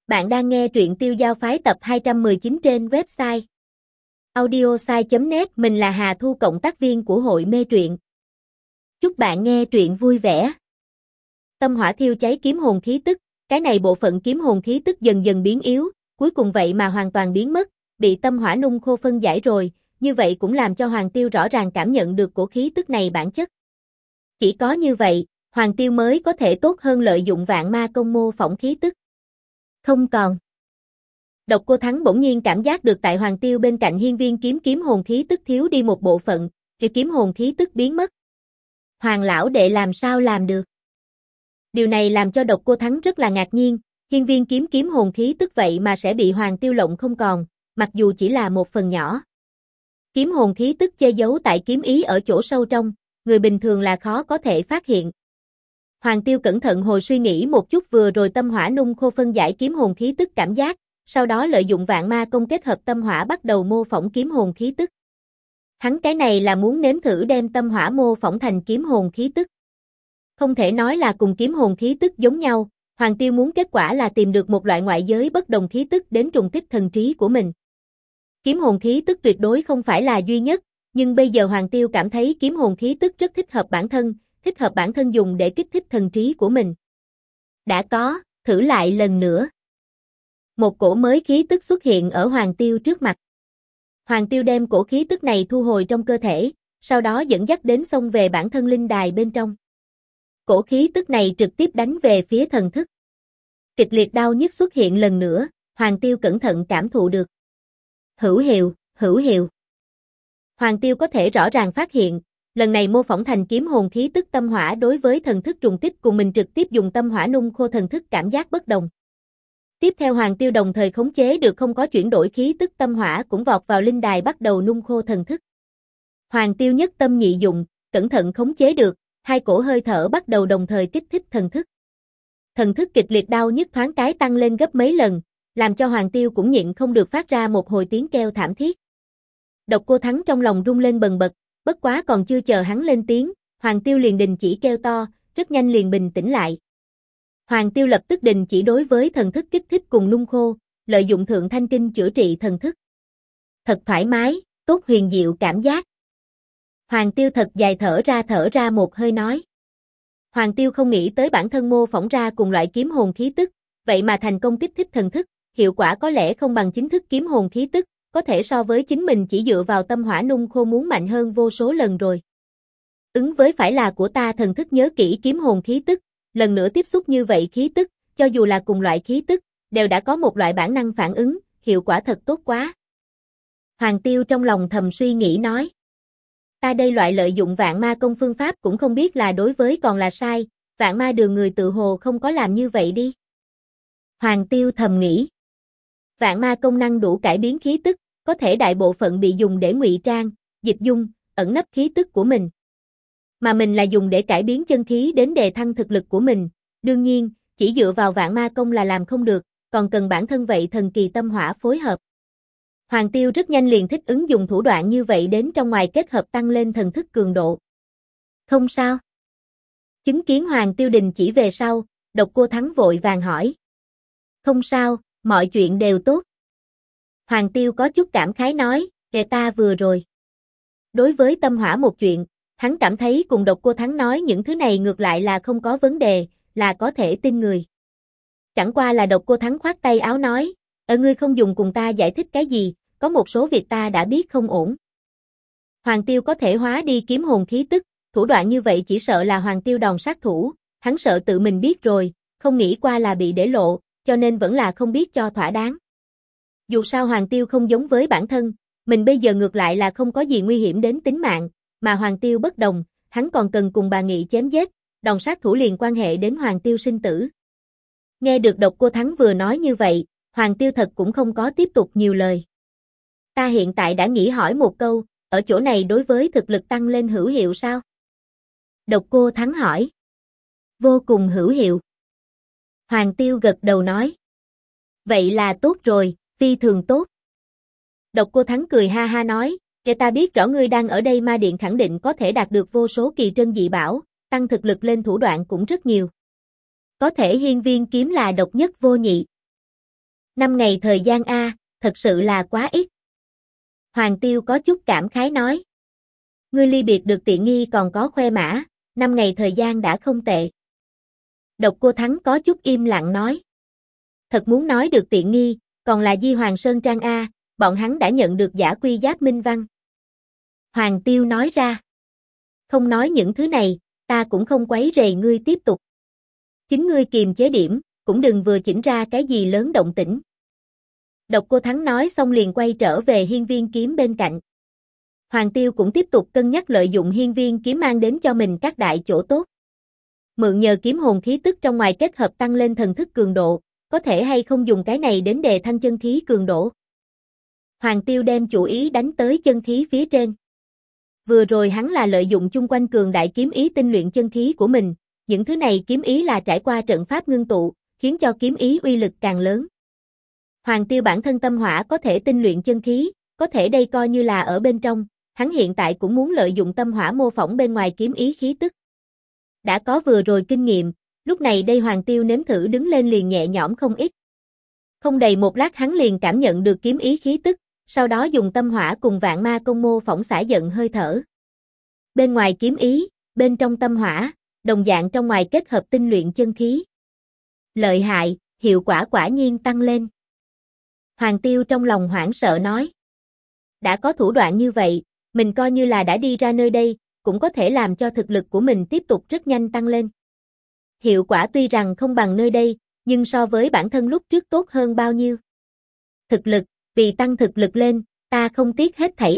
Bạn đang nghe truyện Tiêu Giao Phái tập 219 trên website audiosai.net. Mình là Hà Thu, cộng tác viên của hội mê truyện. Chúc bạn nghe truyện vui vẻ. Tâm hỏa thiêu cháy kiếm hồn khí tức, cái này bộ phận kiếm hồn khí tức dần dần biến yếu, cuối cùng vậy mà hoàn toàn biến mất, bị tâm hỏa nung khô phân giải rồi, như vậy cũng làm cho Hoàng Tiêu rõ ràng cảm nhận được cổ khí tức này bản chất. Chỉ có như vậy, Hoàng Tiêu mới có thể tốt hơn lợi dụng vạn ma công mô phỏng khí tức. Không còn. Độc Cô Thắng bỗng nhiên cảm giác được tại Hoàng Tiêu bên cạnh hiên viên kiếm hồn khí tức thiếu đi một bộ phận, thì kiếm hồn khí tức biến mất. Hoàng lão đệ làm sao làm được? Điều này làm cho Độc Cô Thắng rất là ngạc nhiên, hiên viên kiếm hồn khí tức vậy mà sẽ bị Hoàng Tiêu lộng không còn, mặc dù chỉ là một phần nhỏ. Kiếm hồn khí tức che giấu tại kiếm ý ở chỗ sâu trong, người bình thường là khó có thể phát hiện. Hoàng Tiêu cẩn thận hồi suy nghĩ một chút vừa rồi tâm hỏa nung khô phân giải kiếm hồn khí tức cảm giác, sau đó lợi dụng vạn ma công kết hợp tâm hỏa bắt đầu mô phỏng kiếm hồn khí tức. Hắn cái này là muốn nếm thử đem tâm hỏa mô phỏng thành kiếm hồn khí tức. Không thể nói là cùng kiếm hồn khí tức giống nhau, Hoàng Tiêu muốn kết quả là tìm được một loại ngoại giới bất đồng khí tức đến trùng kích thần trí của mình. Kiếm hồn khí tức tuyệt đối không phải là duy nhất, nhưng bây giờ Hoàng Tiêu cảm thấy kiếm hồn khí tức rất thích hợp bản thân dùng để kích thích thần trí của mình. Đã có, thử lại lần nữa. Một cổ mới khí tức xuất hiện ở Hoàng Tiêu trước mặt. Hoàng Tiêu đem cổ khí tức này thu hồi trong cơ thể, sau đó dẫn dắt đến xông về bản thân linh đài bên trong. Cổ khí tức này trực tiếp đánh về phía thần thức. Kịch liệt đau nhức xuất hiện lần nữa, Hoàng Tiêu cẩn thận cảm thụ được. Hữu hiệu. Hoàng Tiêu có thể rõ ràng phát hiện, lần này mô phỏng thành kiếm hồn khí tức tâm hỏa đối với thần thức trùng kích cùng mình trực tiếp dùng tâm hỏa nung khô thần thức cảm giác bất đồng. Tiếp theo Hoàng Tiêu đồng thời khống chế được không có chuyển đổi khí tức tâm hỏa cũng vọt vào linh đài bắt đầu nung khô thần thức. Hoàng Tiêu nhất tâm nhị dụng, cẩn thận khống chế được, hai cổ hơi thở bắt đầu đồng thời kích thích thần thức. Thần thức kịch liệt đau nhức thoáng cái tăng lên gấp mấy lần, làm cho Hoàng Tiêu cũng nhịn không được phát ra một hồi tiếng kêu thảm thiết. Độc Cô Thắng trong lòng rung lên bần bật, bất quá còn chưa chờ hắn lên tiếng, Hoàng Tiêu liền đình chỉ kêu to, rất nhanh liền bình tĩnh lại. Hoàng Tiêu lập tức đình chỉ đối với thần thức kích thích cùng nung khô, lợi dụng Thượng Thanh Kinh chữa trị thần thức. Thật thoải mái, tốt huyền diệu cảm giác. Hoàng Tiêu thật dài thở ra một hơi nói. Hoàng Tiêu không nghĩ tới bản thân mô phỏng ra cùng loại kiếm hồn khí tức, vậy mà thành công kích thích thần thức, hiệu quả có lẽ không bằng chính thức kiếm hồn khí tức, có thể so với chính mình chỉ dựa vào tâm hỏa nung khô muốn mạnh hơn vô số lần rồi. Ứng với phải là của ta thần thức nhớ kỹ kiếm hồn khí tức, lần nữa tiếp xúc như vậy khí tức, cho dù là cùng loại khí tức, đều đã có một loại bản năng phản ứng, hiệu quả thật tốt quá. Hoàng Tiêu trong lòng thầm suy nghĩ nói. Ta đây loại lợi dụng vạn ma công phương pháp cũng không biết là đối với còn là sai, vạn ma đường người tự hồ không có làm như vậy đi. Hoàng Tiêu thầm nghĩ. Vạn ma công năng đủ cải biến khí tức, có thể đại bộ phận bị dùng để ngụy trang, dịch dung, ẩn nấp khí tức của mình. Mà mình là dùng để cải biến chân khí đến đề thăng thực lực của mình, đương nhiên, chỉ dựa vào vạn ma công là làm không được, còn cần bản thân vậy thần kỳ tâm hỏa phối hợp. Hoàng Tiêu rất nhanh liền thích ứng dùng thủ đoạn như vậy đến trong ngoài kết hợp tăng lên thần thức cường độ. Không sao. Chứng kiến Hoàng Tiêu đình chỉ về sau, Độc Cô Thắng vội vàng hỏi. Không sao, mọi chuyện đều tốt. Hoàng Tiêu có chút cảm khái nói, ta vừa rồi. Đối với tâm hỏa một chuyện, hắn cảm thấy cùng Độc Cô Thắng nói những thứ này ngược lại là không có vấn đề, là có thể tin người. Chẳng qua là Độc Cô Thắng khoát tay áo nói, ngươi không dùng cùng ta giải thích cái gì, có một số việc ta đã biết không ổn. Hoàng Tiêu có thể hóa đi kiếm hồn khí tức, thủ đoạn như vậy chỉ sợ là Hoàng Tiêu đòn sát thủ, hắn sợ tự mình biết rồi, không nghĩ qua là bị để lộ, cho nên vẫn là không biết cho thỏa đáng. Dù sao Hoàng Tiêu không giống với bản thân, mình bây giờ ngược lại là không có gì nguy hiểm đến tính mạng, mà Hoàng Tiêu bất đồng, hắn còn cần cùng bà Nghị chém giết, đòn sát thủ liền quan hệ đến Hoàng Tiêu sinh tử. Nghe được Độc Cô Thắng vừa nói như vậy, Hoàng Tiêu thật cũng không có tiếp tục nhiều lời. Ta hiện tại đã nghĩ hỏi một câu, ở chỗ này đối với thực lực tăng lên hữu hiệu sao? Độc Cô Thắng hỏi. Vô cùng hữu hiệu. Hoàng Tiêu gật đầu nói. Vậy là tốt rồi, phi thường tốt. Độc Cô Thắng cười ha ha nói, ta biết rõ ngươi đang ở đây ma điện khẳng định có thể đạt được vô số kỳ trân dị bảo, tăng thực lực lên thủ đoạn cũng rất nhiều. Có thể hiên viên kiếm là độc nhất vô nhị. 5 ngày thời gian thật sự là quá ít. Hoàng Tiêu có chút cảm khái nói. Ngươi ly biệt được tiện nghi còn có khoe mã, 5 ngày thời gian đã không tệ. Độc Cô Thắng có chút im lặng nói. Thật muốn nói được tiện nghi, còn là Di Hoàng Sơn Trang bọn hắn đã nhận được giả quy giáp minh văn. Hoàng Tiêu nói ra. Không nói những thứ này, ta cũng không quấy rầy ngươi tiếp tục. Chính ngươi kiềm chế điểm, cũng đừng vừa chỉnh ra cái gì lớn động tĩnh. Độc Cô Thắng nói xong liền quay trở về hiên viên kiếm bên cạnh. Hoàng Tiêu cũng tiếp tục cân nhắc lợi dụng hiên viên kiếm mang đến cho mình các đại chỗ tốt. Mượn nhờ kiếm hồn khí tức trong ngoài kết hợp tăng lên thần thức cường độ, có thể hay không dùng cái này đến đề thăng chân khí cường độ. Hoàng Tiêu đem chủ ý đánh tới chân khí phía trên. Vừa rồi hắn là lợi dụng chung quanh cường đại kiếm ý tinh luyện chân khí của mình, những thứ này kiếm ý là trải qua trận pháp ngưng tụ, khiến cho kiếm ý uy lực càng lớn. Hoàng Tiêu bản thân tâm hỏa có thể tinh luyện chân khí, có thể đây coi như là ở bên trong, hắn hiện tại cũng muốn lợi dụng tâm hỏa mô phỏng bên ngoài kiếm ý khí tức. Đã có vừa rồi kinh nghiệm, lúc này đây Hoàng Tiêu nếm thử đứng lên liền nhẹ nhõm không ít. Không đầy một lát hắn liền cảm nhận được kiếm ý khí tức, sau đó dùng tâm hỏa cùng vạn ma công mô phỏng xả giận hơi thở. Bên ngoài kiếm ý, bên trong tâm hỏa, đồng dạng trong ngoài kết hợp tinh luyện chân khí. Lợi hại, hiệu quả quả nhiên tăng lên. Hoàng Tiêu trong lòng hoảng sợ nói. Đã có thủ đoạn như vậy, mình coi như là đã đi ra nơi đây, cũng có thể làm cho thực lực của mình tiếp tục rất nhanh tăng lên. Hiệu quả tuy rằng không bằng nơi đây, nhưng so với bản thân lúc trước tốt hơn bao nhiêu. Thực lực, vì tăng thực lực lên, ta không tiếc hết thảy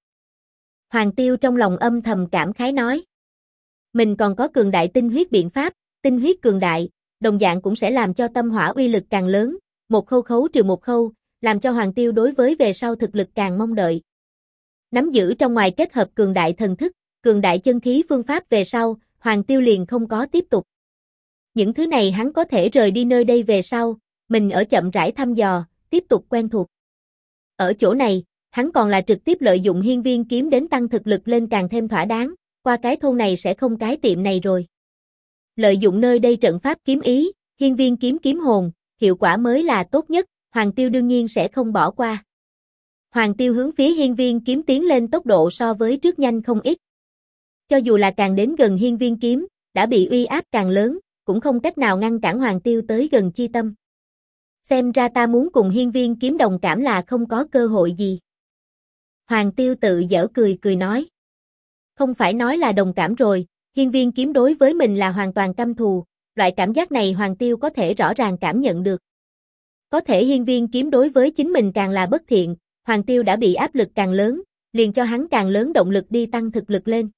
Hoàng Tiêu trong lòng âm thầm cảm khái nói. Mình còn có cường đại tinh huyết biện pháp, tinh huyết cường đại, đồng dạng cũng sẽ làm cho tâm hỏa uy lực càng lớn, một khâu khấu trừ một khâu, làm cho Hoàng Tiêu đối với về sau thực lực càng mong đợi. Nắm giữ trong ngoài kết hợp cường đại thần thức, cường đại chân khí phương pháp về sau, Hoàng Tiêu liền không có tiếp tục. Những thứ này hắn có thể rời đi nơi đây về sau, mình ở chậm rãi thăm dò, tiếp tục quen thuộc. Ở chỗ này, hắn còn là trực tiếp lợi dụng hiên viên kiếm đến tăng thực lực lên càng thêm thỏa đáng, qua cái thôn này sẽ không cái tiệm này rồi. Lợi dụng nơi đây trận pháp kiếm ý, hiên viên kiếm kiếm hồn, hiệu quả mới là tốt nhất, Hoàng Tiêu đương nhiên sẽ không bỏ qua. Hoàng Tiêu hướng phía hiên viên kiếm tiến lên tốc độ so với trước nhanh không ít. Cho dù là càng đến gần hiên viên kiếm, đã bị uy áp càng lớn, cũng không cách nào ngăn cản Hoàng Tiêu tới gần chi tâm. Xem ra ta muốn cùng hiên viên kiếm đồng cảm là không có cơ hội gì. Hoàng Tiêu tự giở cười cười nói. Không phải nói là đồng cảm rồi, hiên viên kiếm đối với mình là hoàn toàn căm thù, loại cảm giác này Hoàng Tiêu có thể rõ ràng cảm nhận được. Có thể hiên viên kiếm đối với chính mình càng là bất thiện, Hoàng Tiêu đã bị áp lực càng lớn, liền cho hắn càng lớn động lực đi tăng thực lực lên.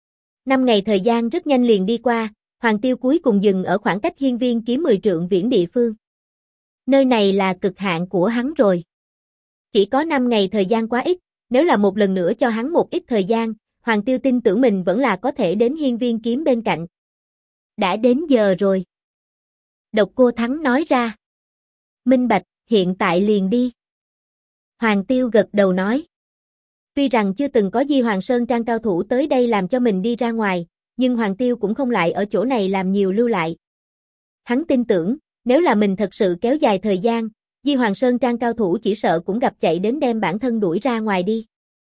5 ngày thời gian rất nhanh liền đi qua, Hoàng Tiêu cuối cùng dừng ở khoảng cách hiên viên kiếm 10 trượng viễn địa phương. Nơi này là cực hạn của hắn rồi. Chỉ có 5 ngày thời gian quá ít, nếu là một lần nữa cho hắn một ít thời gian, Hoàng Tiêu tin tưởng mình vẫn là có thể đến hiên viên kiếm bên cạnh. Đã đến giờ rồi. Độc Cô Thắng nói ra. Minh bạch, hiện tại liền đi. Hoàng Tiêu gật đầu nói. Tuy rằng chưa từng có Di Hoàng Sơn Trang cao thủ tới đây làm cho mình đi ra ngoài, nhưng Hoàng Tiêu cũng không lại ở chỗ này làm nhiều lưu lại. Hắn tin tưởng, nếu là mình thật sự kéo dài thời gian, Di Hoàng Sơn Trang cao thủ chỉ sợ cũng gặp chạy đến đem bản thân đuổi ra ngoài đi.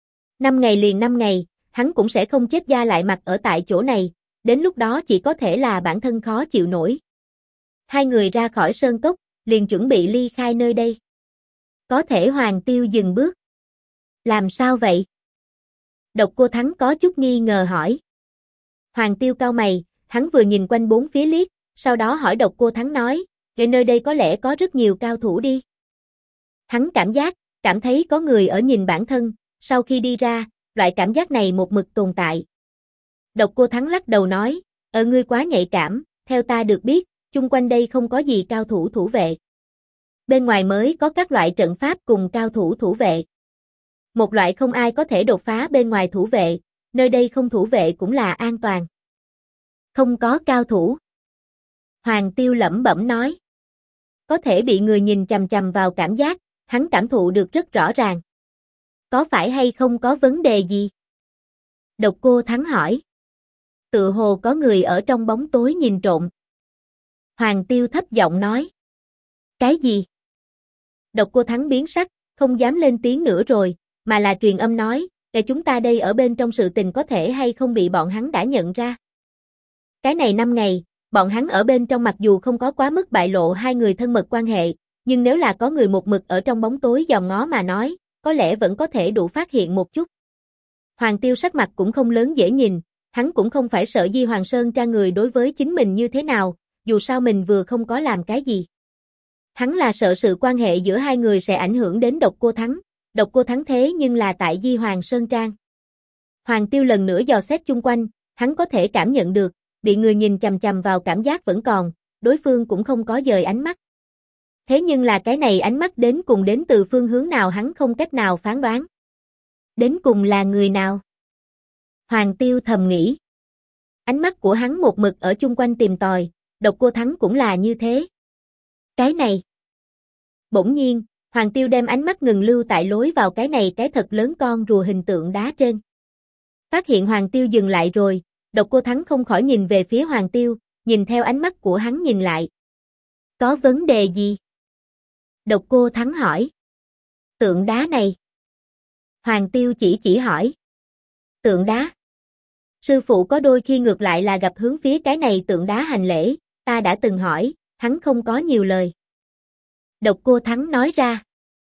5 ngày liền 5 ngày, hắn cũng sẽ không chết da lại mặt ở tại chỗ này, đến lúc đó chỉ có thể là bản thân khó chịu nổi. Hai người ra khỏi sơn cốc, liền chuẩn bị ly khai nơi đây. Có thể Hoàng Tiêu dừng bước. Làm sao vậy? Độc Cô Thắng có chút nghi ngờ hỏi. Hoàng Tiêu cau mày, hắn vừa nhìn quanh bốn phía liếc, sau đó hỏi Độc Cô Thắng nói, ở nơi đây có lẽ có rất nhiều cao thủ đi. Hắn cảm thấy có người ở nhìn bản thân, sau khi đi ra, loại cảm giác này một mực tồn tại. Độc Cô Thắng lắc đầu nói, ngươi quá nhạy cảm, theo ta được biết, chung quanh đây không có gì cao thủ thủ vệ. Bên ngoài mới có các loại trận pháp cùng cao thủ thủ vệ. Một loại không ai có thể đột phá bên ngoài thủ vệ, nơi đây không thủ vệ cũng là an toàn. Không có cao thủ. Hoàng Tiêu lẩm bẩm nói. Có thể bị người nhìn chằm chằm vào cảm giác, hắn cảm thụ được rất rõ ràng. Có phải hay không có vấn đề gì? Độc Cô Thắng hỏi. Tựa hồ có người ở trong bóng tối nhìn trộm. Hoàng Tiêu thấp giọng nói. Cái gì? Độc Cô Thắng biến sắc, không dám lên tiếng nữa rồi, mà là truyền âm nói, để chúng ta đây ở bên trong sự tình có thể hay không bị bọn hắn đã nhận ra. Cái này 5 ngày, bọn hắn ở bên trong mặc dù không có quá mức bại lộ hai người thân mật quan hệ, nhưng nếu là có người một mực ở trong bóng tối dòm ngó mà nói, có lẽ vẫn có thể đủ phát hiện một chút. Hoàng Tiêu sắc mặt cũng không lớn dễ nhìn, hắn cũng không phải sợ Di Hoàng Sơn Trang người đối với chính mình như thế nào, dù sao mình vừa không có làm cái gì. Hắn là sợ sự quan hệ giữa hai người sẽ ảnh hưởng đến Độc Cô Thắng, Độc Cô Thắng thế nhưng là tại Di Hoàng Sơn Trang. Hoàng Tiêu lần nữa dò xét chung quanh, hắn có thể cảm nhận được, bị người nhìn chằm chằm vào cảm giác vẫn còn, đối phương cũng không có dời ánh mắt. Thế nhưng là cái này ánh mắt đến cùng đến từ phương hướng nào hắn không cách nào phán đoán. Đến cùng là người nào? Hoàng Tiêu thầm nghĩ. Ánh mắt của hắn một mực ở chung quanh tìm tòi, Độc Cô Thắng cũng là như thế. Cái này. Bỗng nhiên, Hoàng Tiêu đem ánh mắt ngừng lưu tại lối vào cái này cái thật lớn con rùa hình tượng đá trên. Phát hiện Hoàng Tiêu dừng lại rồi, Độc Cô Thắng không khỏi nhìn về phía Hoàng Tiêu, nhìn theo ánh mắt của hắn nhìn lại. Có vấn đề gì? Độc Cô Thắng hỏi. Tượng đá này. Hoàng Tiêu chỉ hỏi. Tượng đá. Sư phụ có đôi khi ngược lại là gặp hướng phía cái này tượng đá hành lễ, ta đã từng hỏi, hắn không có nhiều lời. Độc Cô Thắng nói ra.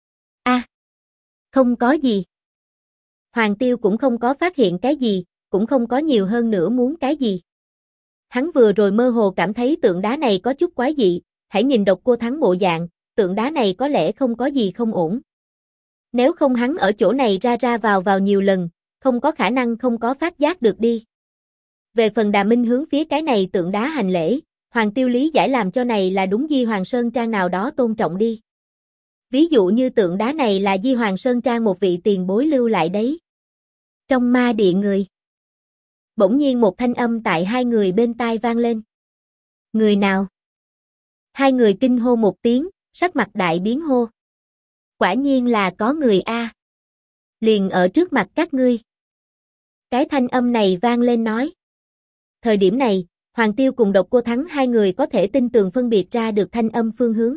Không có gì. Hoàng Tiêu cũng không có phát hiện cái gì, cũng không có nhiều hơn nữa muốn cái gì. Hắn vừa rồi mơ hồ cảm thấy tượng đá này có chút quái dị, hãy nhìn Độc Cô Thắng bộ dạng, tượng đá này có lẽ không có gì không ổn. Nếu không hắn ở chỗ này ra ra vào nhiều lần, không có khả năng không có phát giác được đi. Về phần Đà Minh hướng phía cái này tượng đá hành lễ, Hoàng Tiêu lý giải làm cho này là đúng Di Hoàng Sơn Trang nào đó tôn trọng đi. Ví dụ như tượng đá này là Di Hoàng Sơn Trang một vị tiền bối lưu lại đấy. Trong ma địa người. Bỗng nhiên một thanh âm tại hai người bên tai vang lên. Người nào? Hai người kinh hô một tiếng, sắc mặt đại biến hô. Quả nhiên là có người a. Liền ở trước mặt các ngươi. Cái thanh âm này vang lên nói. Thời điểm này, Hoàng Tiêu cùng Độc Cô Thắng hai người có thể tin tường phân biệt ra được thanh âm phương hướng.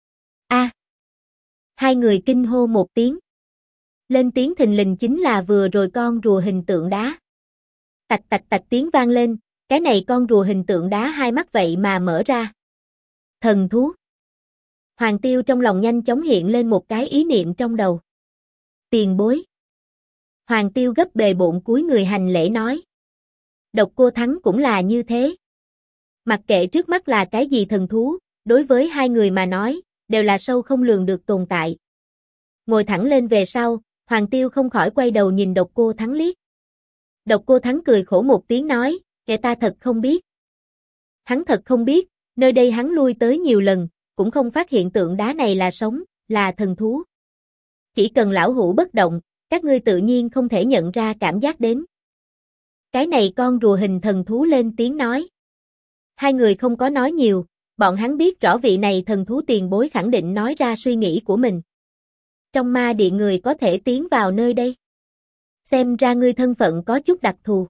Hai người kinh hô một tiếng. Lên tiếng thình lình chính là vừa rồi con rùa hình tượng đá. Tạch tạch tạch tiếng vang lên, cái này con rùa hình tượng đá hai mắt vậy mà mở ra. Thần thú. Hoàng Tiêu trong lòng nhanh chóng hiện lên một cái ý niệm trong đầu. Tiền bối. Hoàng Tiêu gấp bề bộn cúi người hành lễ nói. Độc Cô Thắng cũng là như thế. Mặc kệ trước mắt là cái gì thần thú, đối với hai người mà nói, đều là sâu không lường được tồn tại. Ngồi thẳng lên về sau, Hoàng Tiêu không khỏi quay đầu nhìn Độc Cô Thắng liếc. Độc Cô Thắng cười khổ một tiếng nói, kẻ ta thật không biết. Hắn thật không biết, nơi đây hắn lui tới nhiều lần, cũng không phát hiện tượng đá này là sống, là thần thú. Chỉ cần lão hữu bất động, các ngươi tự nhiên không thể nhận ra cảm giác đến. Cái này con rùa hình thần thú lên tiếng nói. Hai người không có nói nhiều, bọn hắn biết rõ vị này thần thú tiền bối khẳng định nói ra suy nghĩ của mình. Trong ma địa người có thể tiến vào nơi đây. Xem ra ngươi thân phận có chút đặc thù.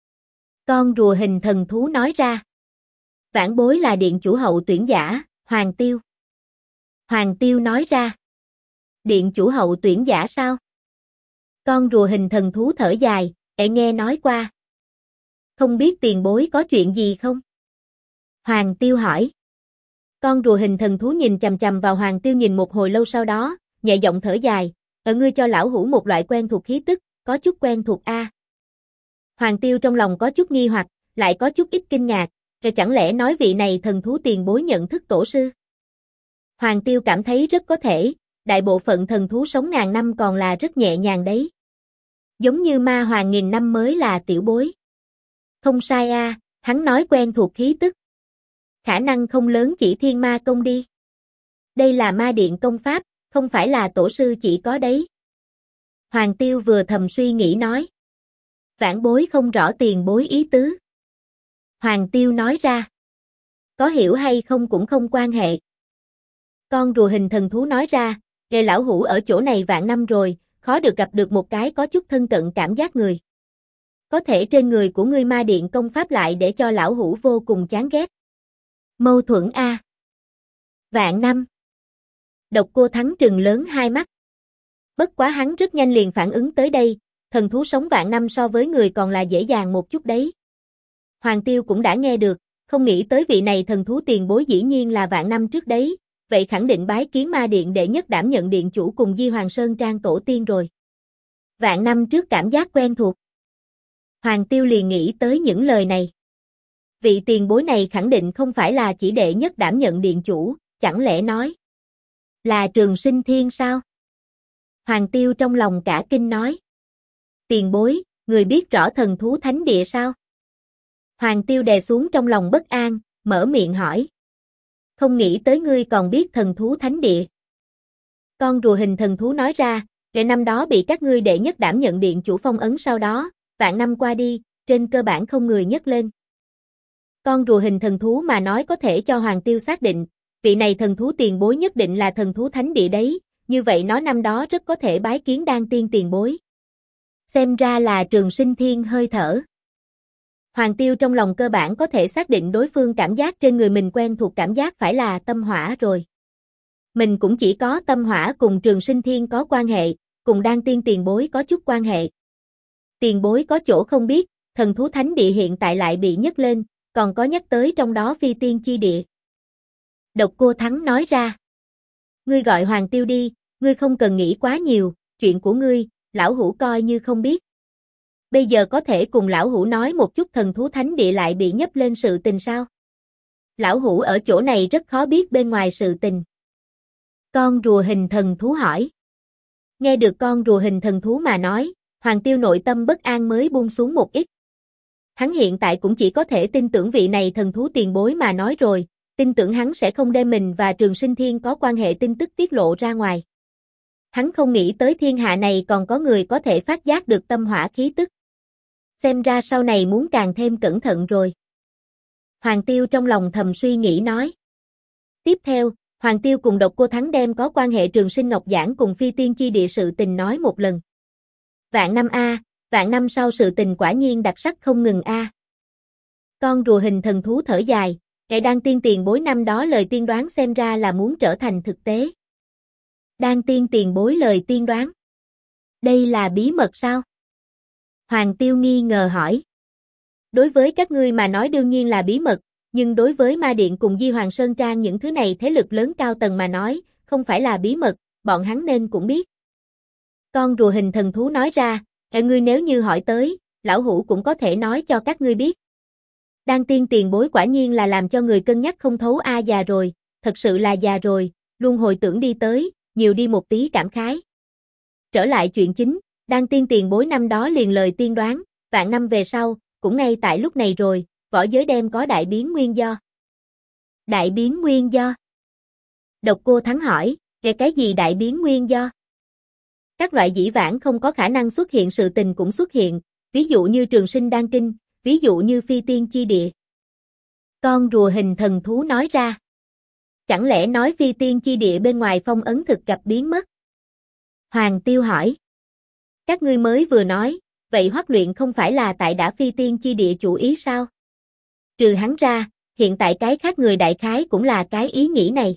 Con rùa hình thần thú nói ra. Vãn bối là điện chủ hậu tuyển giả, Hoàng Tiêu. Hoàng Tiêu nói ra. Điện chủ hậu tuyển giả sao? Con rùa hình thần thú thở dài, nghe nói qua. Không biết tiền bối có chuyện gì không? Hoàng Tiêu hỏi. Con rùa hình thần thú nhìn chằm chằm vào Hoàng Tiêu nhìn một hồi lâu sau đó, nhẹ giọng thở dài, ở ngươi cho lão hữu một loại quen thuộc khí tức, có chút quen thuộc a. Hoàng Tiêu trong lòng có chút nghi hoặc, lại có chút ít kinh ngạc, chẳng lẽ nói vị này thần thú tiền bối nhận thức tổ sư? Hoàng Tiêu cảm thấy rất có thể, đại bộ phận thần thú sống ngàn năm còn là rất nhẹ nhàng đấy. Giống như ma hoàng nghìn năm mới là tiểu bối. Không sai a, hắn nói quen thuộc khí tức. Khả năng không lớn chỉ thiên ma công đi. Đây là ma điện công pháp, không phải là tổ sư chỉ có đấy. Hoàng Tiêu vừa thầm suy nghĩ nói. Vãn bối không rõ tiền bối ý tứ. Hoàng Tiêu nói ra. Có hiểu hay không cũng không quan hệ. Con rùa hình thần thú nói ra, nghề lão hữu ở chỗ này vạn năm rồi, khó được gặp được một cái có chút thân cận cảm giác người. Có thể trên người của ngươi ma điện công pháp lại để cho lão hữu vô cùng chán ghét. Mâu thuẫn a. Vạn năm. Độc Cô Thắng trừng lớn hai mắt. Bất quá hắn rất nhanh liền phản ứng tới đây, thần thú sống vạn năm so với người còn là dễ dàng một chút đấy. Hoàng Tiêu cũng đã nghe được, không nghĩ tới vị này thần thú tiền bối dĩ nhiên là vạn năm trước đấy, vậy khẳng định bái kiến ma điện đệ nhất đảm nhận điện chủ cùng Di Hoàng Sơn Trang tổ tiên rồi. Vạn năm trước cảm giác quen thuộc. Hoàng Tiêu liền nghĩ tới những lời này. Vị tiền bối này khẳng định không phải là chỉ đệ nhất đảm nhận điện chủ, chẳng lẽ nói là Trường Sinh Thiên sao? Hoàng Tiêu trong lòng cả kinh nói. Tiền bối, người biết rõ thần thú thánh địa sao? Hoàng Tiêu đè xuống trong lòng bất an, mở miệng hỏi. Không nghĩ tới ngươi còn biết thần thú thánh địa. Con rùa hình thần thú nói ra, ngày năm đó bị các ngươi đệ nhất đảm nhận điện chủ phong ấn sau đó, vạn năm qua đi, trên cơ bản không người nhấc lên. Con rùa hình thần thú mà nói có thể cho Hoàng Tiêu xác định, vị này thần thú tiền bối nhất định là thần thú thánh địa đấy, như vậy nó năm đó rất có thể bái kiến đan tiên tiền bối. Xem ra là Trường Sinh Thiên hơi thở. Hoàng Tiêu trong lòng cơ bản có thể xác định đối phương cảm giác trên người mình quen thuộc cảm giác phải là tâm hỏa rồi. Mình cũng chỉ có tâm hỏa cùng Trường Sinh Thiên có quan hệ, cùng đan tiên tiền bối có chút quan hệ. Tiền bối có chỗ không biết, thần thú thánh địa hiện tại lại bị nhấc lên, còn có nhắc tới trong đó phi tiên chi địa. Độc Cô Thắng nói ra. Ngươi gọi Hoàng Tiêu đi, ngươi không cần nghĩ quá nhiều, chuyện của ngươi, lão hủ coi như không biết. Bây giờ có thể cùng lão hủ nói một chút thần thú thánh địa lại bị nhấc lên sự tình sao? Lão hủ ở chỗ này rất khó biết bên ngoài sự tình. Con rùa hình thần thú hỏi. Nghe được con rùa hình thần thú mà nói, Hoàng Tiêu nội tâm bất an mới buông xuống một ít. Hắn hiện tại cũng chỉ có thể tin tưởng vị này thần thú tiền bối mà nói rồi, tin tưởng hắn sẽ không đem mình và Trường Sinh Thiên có quan hệ tin tức tiết lộ ra ngoài. Hắn không nghĩ tới thiên hạ này còn có người có thể phát giác được tâm hỏa khí tức. Xem ra sau này muốn càng thêm cẩn thận rồi. Hoàng Tiêu trong lòng thầm suy nghĩ nói. Tiếp theo, Hoàng Tiêu cùng Độc Cô Thắng đem có quan hệ Trường Sinh Ngọc Giảng cùng phi tiên chi địa sự tình nói một lần. Vạn năm a, vạn năm sau sự tình quả nhiên đặc sắc không ngừng a. Con rùa hình thần thú thở dài, kẻ đan tiên tiền bối năm đó lời tiên đoán xem ra là muốn trở thành thực tế. Đan tiên tiền bối lời tiên đoán. Đây là bí mật sao? Hoàng Tiêu nghi ngờ hỏi. Đối với các ngươi mà nói đương nhiên là bí mật, nhưng đối với Ma Điện cùng Di Hoàng Sơn Trang những thứ này thế lực lớn cao tầng mà nói, không phải là bí mật, bọn hắn nên cũng biết. Con rùa hình thần thú nói ra, ngươi nếu như hỏi tới, lão hủ cũng có thể nói cho các ngươi biết. Đan tiên tiền bối quả nhiên là làm cho người cân nhắc không thấu a, già rồi, thật sự là già rồi, luôn hồi tưởng đi tới, nhiều đi một tí cảm khái. Trở lại chuyện chính, đan tiên tiền bối năm đó liền lời tiên đoán, vạn năm về sau, cũng ngay tại lúc này rồi, võ giới đem có đại biến nguyên do. Đại biến nguyên do? Độc Cô Thắng hỏi, nghe cái gì đại biến nguyên do? Các loại dĩ vãng không có khả năng xuất hiện sự tình cũng xuất hiện, ví dụ như Trường Sinh Đan Kinh, ví dụ như phi tiên chi địa. Con rùa hình thần thú nói ra. Chẳng lẽ nói phi tiên chi địa bên ngoài phong ấn thực gặp biến mất? Hoàng Tiêu hỏi. Các ngươi mới vừa nói, vậy Hoắc Luyện không phải là tại đã phi tiên chi địa chủ ý sao? Trừ hắn ra, hiện tại cái khác người đại khái cũng là cái ý nghĩ này.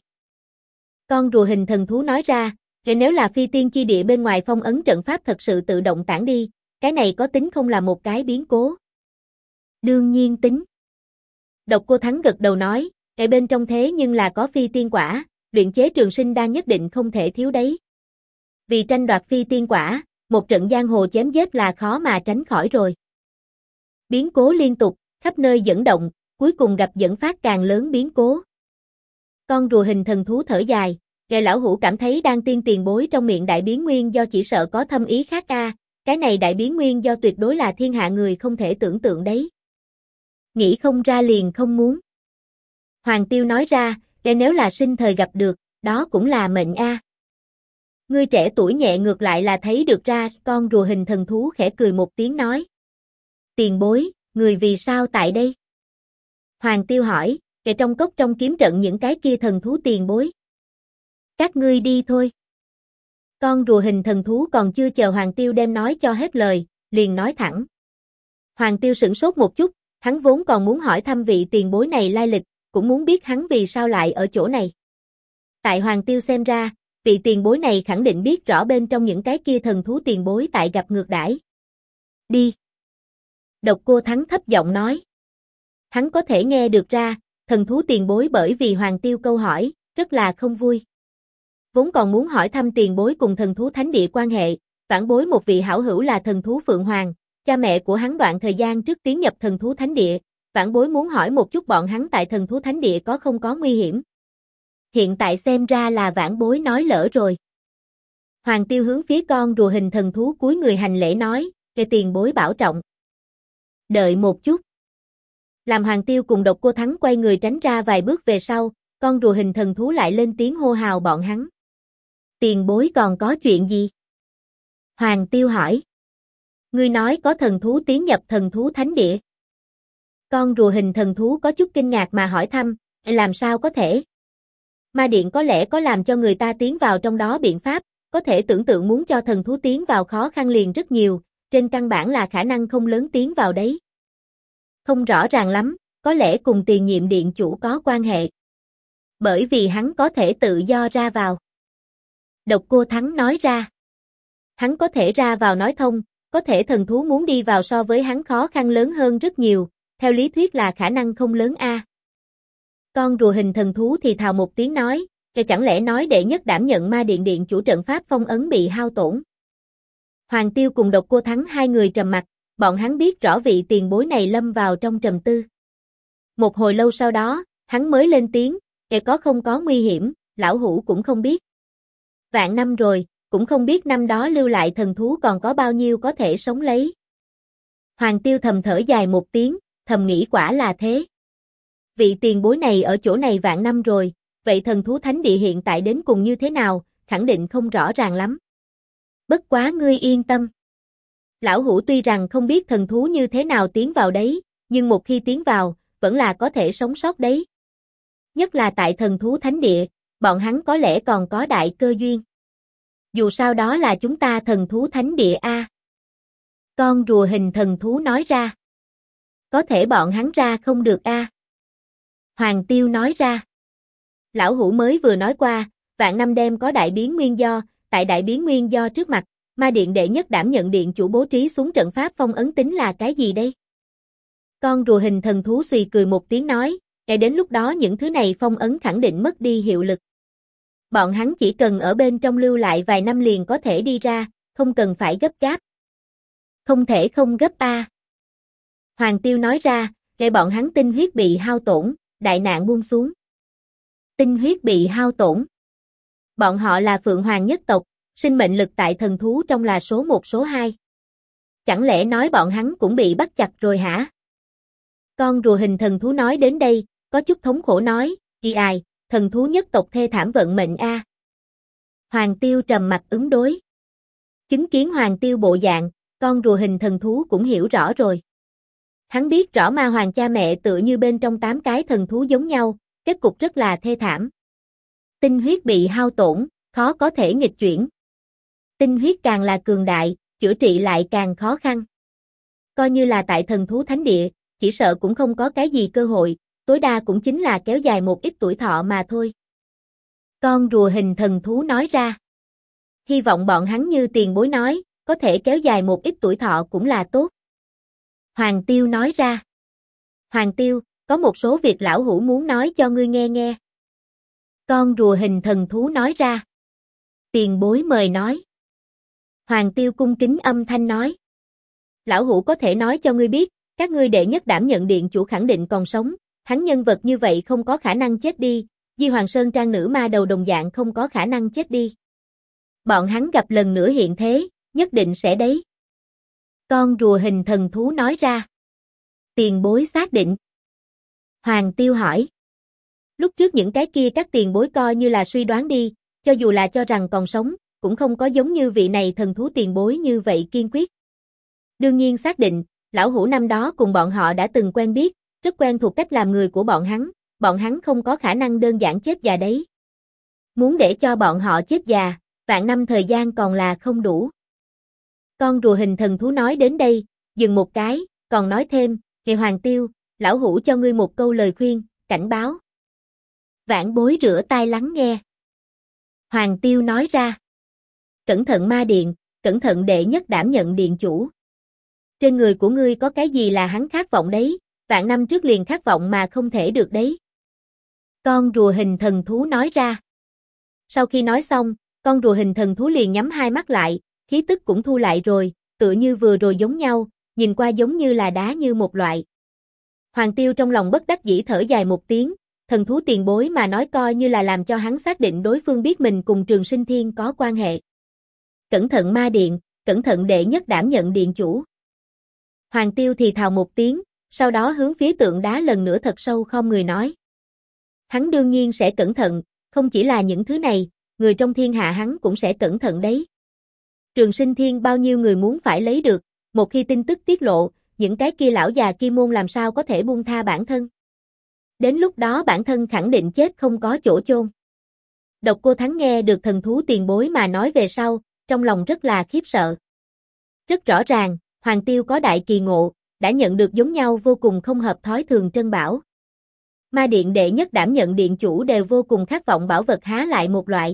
Con rùa hình thần thú nói ra, nếu là phi tiên chi địa bên ngoài phong ấn trận pháp thật sự tự động tản đi, cái này có tính không là một cái biến cố? Đương nhiên tính. Độc Cô Thắng gật đầu nói, ở bên trong thế nhưng là có phi tiên quả, luyện chế Trường Sinh Đan nhất định không thể thiếu đấy. Vì tranh đoạt phi tiên quả, một trận giang hồ chém giết là khó mà tránh khỏi rồi. Biến cố liên tục, khắp nơi dẫn động, cuối cùng gặp dẫn phát càng lớn biến cố. Con rùa hình thần thú thở dài, Gề lão hủ cảm thấy đan tiên tiền bối trong miệng đại biến nguyên do chỉ sợ có thâm ý khác a, cái này đại biến nguyên do tuyệt đối là thiên hạ người không thể tưởng tượng đấy. Nghĩ không ra liền không muốn. Hoàng Tiêu nói ra, nếu là sinh thời gặp được, đó cũng là mệnh a. Ngươi trẻ tuổi nhẹ ngược lại là thấy được ra, con rùa hình thần thú khẽ cười một tiếng nói. Tiền bối, người vì sao tại đây? Hoàng Tiêu hỏi, trong cốc trong kiếm trận những cái kia thần thú tiền bối. Các ngươi đi thôi. Con rùa hình thần thú còn chưa chờ Hoàng Tiêu đem nói cho hết lời, liền nói thẳng. Hoàng Tiêu sửng sốt một chút, hắn vốn còn muốn hỏi thăm vị tiền bối này lai lịch, cũng muốn biết hắn vì sao lại ở chỗ này. Tại Hoàng Tiêu xem ra, vị tiền bối này khẳng định biết rõ bên trong những cái kia thần thú tiền bối tại gặp ngược đãi. Đi. Độc Cô Thắng thấp giọng nói. Hắn có thể nghe được ra, thần thú tiền bối bởi vì Hoàng Tiêu câu hỏi, rất là không vui. Vốn còn muốn hỏi thăm tiền bối cùng thần thú thánh địa quan hệ, vãn bối một vị hảo hữu là thần thú Phượng Hoàng, cha mẹ của hắn đoạn thời gian trước tiến nhập thần thú thánh địa, vãn bối muốn hỏi một chút bọn hắn tại thần thú thánh địa có không có nguy hiểm. Hiện tại xem ra là vãn bối nói lỡ rồi. Hoàng Tiêu hướng phía con rùa hình thần thú cúi người hành lễ nói, kệ tiền bối bảo trọng. Đợi một chút. Làm Hoàng Tiêu cùng Độc Cô Thắng quay người tránh ra vài bước về sau, con rùa hình thần thú lại lên tiếng hô hào bọn hắn. Tiền bối còn có chuyện gì? Hoàng Tiêu hỏi. Ngươi nói có thần thú tiến nhập thần thú thánh địa. Con rùa hình thần thú có chút kinh ngạc mà hỏi thăm, làm sao có thể? Ma điện có lẽ có làm cho người ta tiến vào trong đó biện pháp, có thể tưởng tượng muốn cho thần thú tiến vào khó khăn liền rất nhiều, trên căn bản là khả năng không lớn tiến vào đấy. Không rõ ràng lắm, có lẽ cùng tiền nhiệm điện chủ có quan hệ. Bởi vì hắn có thể tự do ra vào. Độc Cô Thắng nói ra. Hắn có thể ra vào nói thông, có thể thần thú muốn đi vào so với hắn khó khăn lớn hơn rất nhiều, theo lý thuyết là khả năng không lớn a. Con rùa hình thần thú thì thào một tiếng nói, chẳng lẽ nói đệ nhất đảm nhận ma điện điện chủ trận pháp phong ấn bị hao tổn. Hoàng Tiêu cùng Độc Cô Thắng hai người trầm mặt, bọn hắn biết rõ vị tiền bối này lâm vào trong trầm tư. Một hồi lâu sau đó, hắn mới lên tiếng, có không có nguy hiểm, lão hủ cũng không biết. Vạn năm rồi, cũng không biết năm đó lưu lại thần thú còn có bao nhiêu có thể sống lấy. Hoàng Tiêu thầm thở dài một tiếng, thầm nghĩ quả là thế. Vị tiền bối này ở chỗ này vạn năm rồi, vậy thần thú thánh địa hiện tại đến cùng như thế nào, khẳng định không rõ ràng lắm. Bất quá ngươi yên tâm. Lão hủ tuy rằng không biết thần thú như thế nào tiến vào đấy, nhưng một khi tiến vào, vẫn là có thể sống sót đấy. Nhất là tại thần thú thánh địa, bọn hắn có lẽ còn có đại cơ duyên. Dù sao đó là chúng ta thần thú thánh địa a. Con rùa hình thần thú nói ra. Có thể bọn hắn ra không được a. Hoàng Tiêu nói ra. Lão hủ mới vừa nói qua, vạn năm đêm có đại biến nguyên do, tại đại biến nguyên do trước mặt, ma điện đệ nhất đảm nhận điện chủ bố trí xuống trận pháp phong ấn tính là cái gì đây? Con rùa hình thần thú xùy cười một tiếng nói, đến lúc đó những thứ này phong ấn khẳng định mất đi hiệu lực. Bọn hắn chỉ cần ở bên trong lưu lại vài năm liền có thể đi ra, không cần phải gấp gáp. Không thể không gấp a. Hoàng Tiêu nói ra, bọn hắn tinh huyết bị hao tổn, đại nạn buông xuống. Tinh huyết bị hao tổn. Bọn họ là Phượng Hoàng nhất tộc, sinh mệnh lực tại thần thú trong là số 1 số 2. Chẳng lẽ nói bọn hắn cũng bị bắt chặt rồi hả? Con rùa hình thần thú nói đến đây, có chút thống khổ nói, ai, thần thú nhất tộc thê thảm vận mệnh a. Hoàng Tiêu trầm mặt ứng đối. Chứng kiến Hoàng Tiêu bộ dạng, con rùa hình thần thú cũng hiểu rõ rồi. Hắn biết rõ ma hoàng cha mẹ tựa như bên trong 8 cái thần thú giống nhau, kết cục rất là thê thảm. Tinh huyết bị hao tổn, khó có thể nghịch chuyển. Tinh huyết càng là cường đại, chữa trị lại càng khó khăn. Coi như là tại thần thú thánh địa, chỉ sợ cũng không có cái gì cơ hội, tối đa cũng chính là kéo dài một ít tuổi thọ mà thôi. Con rùa hình thần thú nói ra. Hy vọng bọn hắn như tiền bối nói, có thể kéo dài một ít tuổi thọ cũng là tốt. Hoàng Tiêu nói ra. Hoàng Tiêu, có một số việc lão hủ muốn nói cho ngươi nghe nghe. Con rùa hình thần thú nói ra. Tiền bối mời nói. Hoàng Tiêu cung kính âm thanh nói. Lão hủ có thể nói cho ngươi biết, các ngươi đệ nhất đảm nhận điện chủ khẳng định còn sống, hắn nhân vật như vậy không có khả năng chết đi, Di Hoàng Sơn trang nữ ma đầu đồng dạng không có khả năng chết đi. Bọn hắn gặp lần nữa hiện thế, nhất định sẽ đấy. Con rùa hình thần thú nói ra. Tiền bối xác định. Hoàng Tiêu hỏi. Lúc trước những cái kia các tiền bối coi như là suy đoán đi, cho dù là cho rằng còn sống, cũng không có giống như vị này thần thú tiền bối như vậy kiên quyết. Đương nhiên xác định, lão hủ năm đó cùng bọn họ đã từng quen biết, rất quen thuộc cách làm người của bọn hắn không có khả năng đơn giản chết già đấy. Muốn để cho bọn họ chết già, vạn năm thời gian còn là không đủ. Con rùa hình thần thú nói đến đây, dừng một cái, còn nói thêm, Hoàng Tiêu, lão hủ cho ngươi một câu lời khuyên, cảnh báo. Vãn bối rửa tai lắng nghe. Hoàng Tiêu nói ra. Cẩn thận ma điện, cẩn thận đệ nhất đảm nhận điện chủ. Trên người của ngươi có cái gì là hắn khát vọng đấy, vạn năm trước liền khát vọng mà không thể được đấy. Con rùa hình thần thú nói ra. Sau khi nói xong, con rùa hình thần thú liền nhắm hai mắt lại, khí tức cũng thu lại rồi, tựa như vừa rồi giống nhau, nhìn qua giống như là đá như một loại. Hoàng Tiêu trong lòng bất đắc dĩ thở dài một tiếng, thần thú tiền bối mà nói coi như là làm cho hắn xác định đối phương biết mình cùng Trường Sinh Thiên có quan hệ. Cẩn thận ma điện, cẩn thận đệ nhất đảm nhận điện chủ. Hoàng Tiêu thì thào một tiếng, sau đó hướng phía tượng đá lần nữa thật sâu khom người nói. Hắn đương nhiên sẽ cẩn thận, không chỉ là những thứ này, người trong thiên hạ hắn cũng sẽ cẩn thận đấy. Trường Sinh Thiên bao nhiêu người muốn phải lấy được, một khi tin tức tiết lộ, những cái kia lão già Kim Môn làm sao có thể buông tha bản thân. Đến lúc đó bản thân khẳng định chết không có chỗ chôn. Độc Cô Thắng nghe được thần thú tiền bối mà nói về sau, trong lòng rất là khiếp sợ. Rất rõ ràng, Hoàng Tiêu có đại kỳ ngộ, đã nhận được giống nhau vô cùng không hợp thói thường trân bảo. Ma điện đệ nhất đảm nhận điện chủ đều vô cùng khát vọng bảo vật há lại một loại.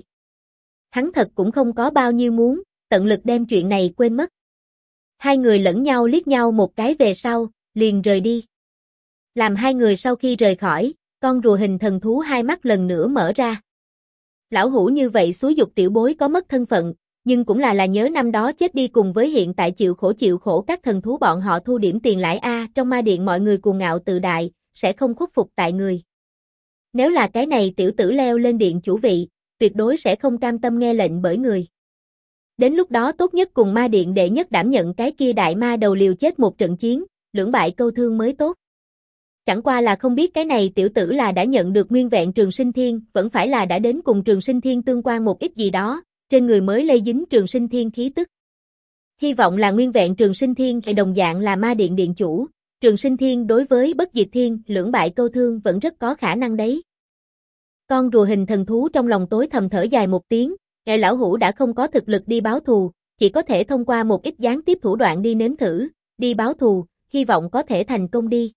Hắn thật cũng không có bao nhiêu muốn, tận lực đem chuyện này quên mất. Hai người lẫn nhau liếc nhau một cái về sau, liền rời đi. Làm hai người sau khi rời khỏi, con rùa hình thần thú hai mắt lần nữa mở ra. Lão hủ như vậy xúi dục tiểu bối có mất thân phận, nhưng cũng là nhớ năm đó chết đi cùng với hiện tại chịu khổ các thần thú bọn họ thu điểm tiền lãi trong ma điện mọi người cuồng ngạo tự đại, sẽ không khuất phục tại người. Nếu là cái này tiểu tử leo lên điện chủ vị, tuyệt đối sẽ không cam tâm nghe lệnh bởi người. Đến lúc đó tốt nhất cùng ma điện đệ nhất đảm nhận cái kia đại ma đầu liều chết một trận chiến, lưỡng bại câu thương mới tốt. Chẳng qua là không biết cái này tiểu tử là đã nhận được nguyên vẹn Trường Sinh Thiên, vẫn phải là đã đến cùng Trường Sinh Thiên tương quan một ít gì đó, trên người mới lây dính Trường Sinh Thiên khí tức. Hy vọng là nguyên vẹn Trường Sinh Thiên hay đồng dạng là ma điện điện chủ, Trường Sinh Thiên đối với Bất Diệt Thiên, lưỡng bại câu thương vẫn rất có khả năng đấy. Con rùa hình thần thú trong lòng tối thầm thở dài một tiếng, lão hủ đã không có thực lực đi báo thù, chỉ có thể thông qua một ít gián tiếp thủ đoạn đi nếm thử, đi báo thù, hy vọng có thể thành công đi.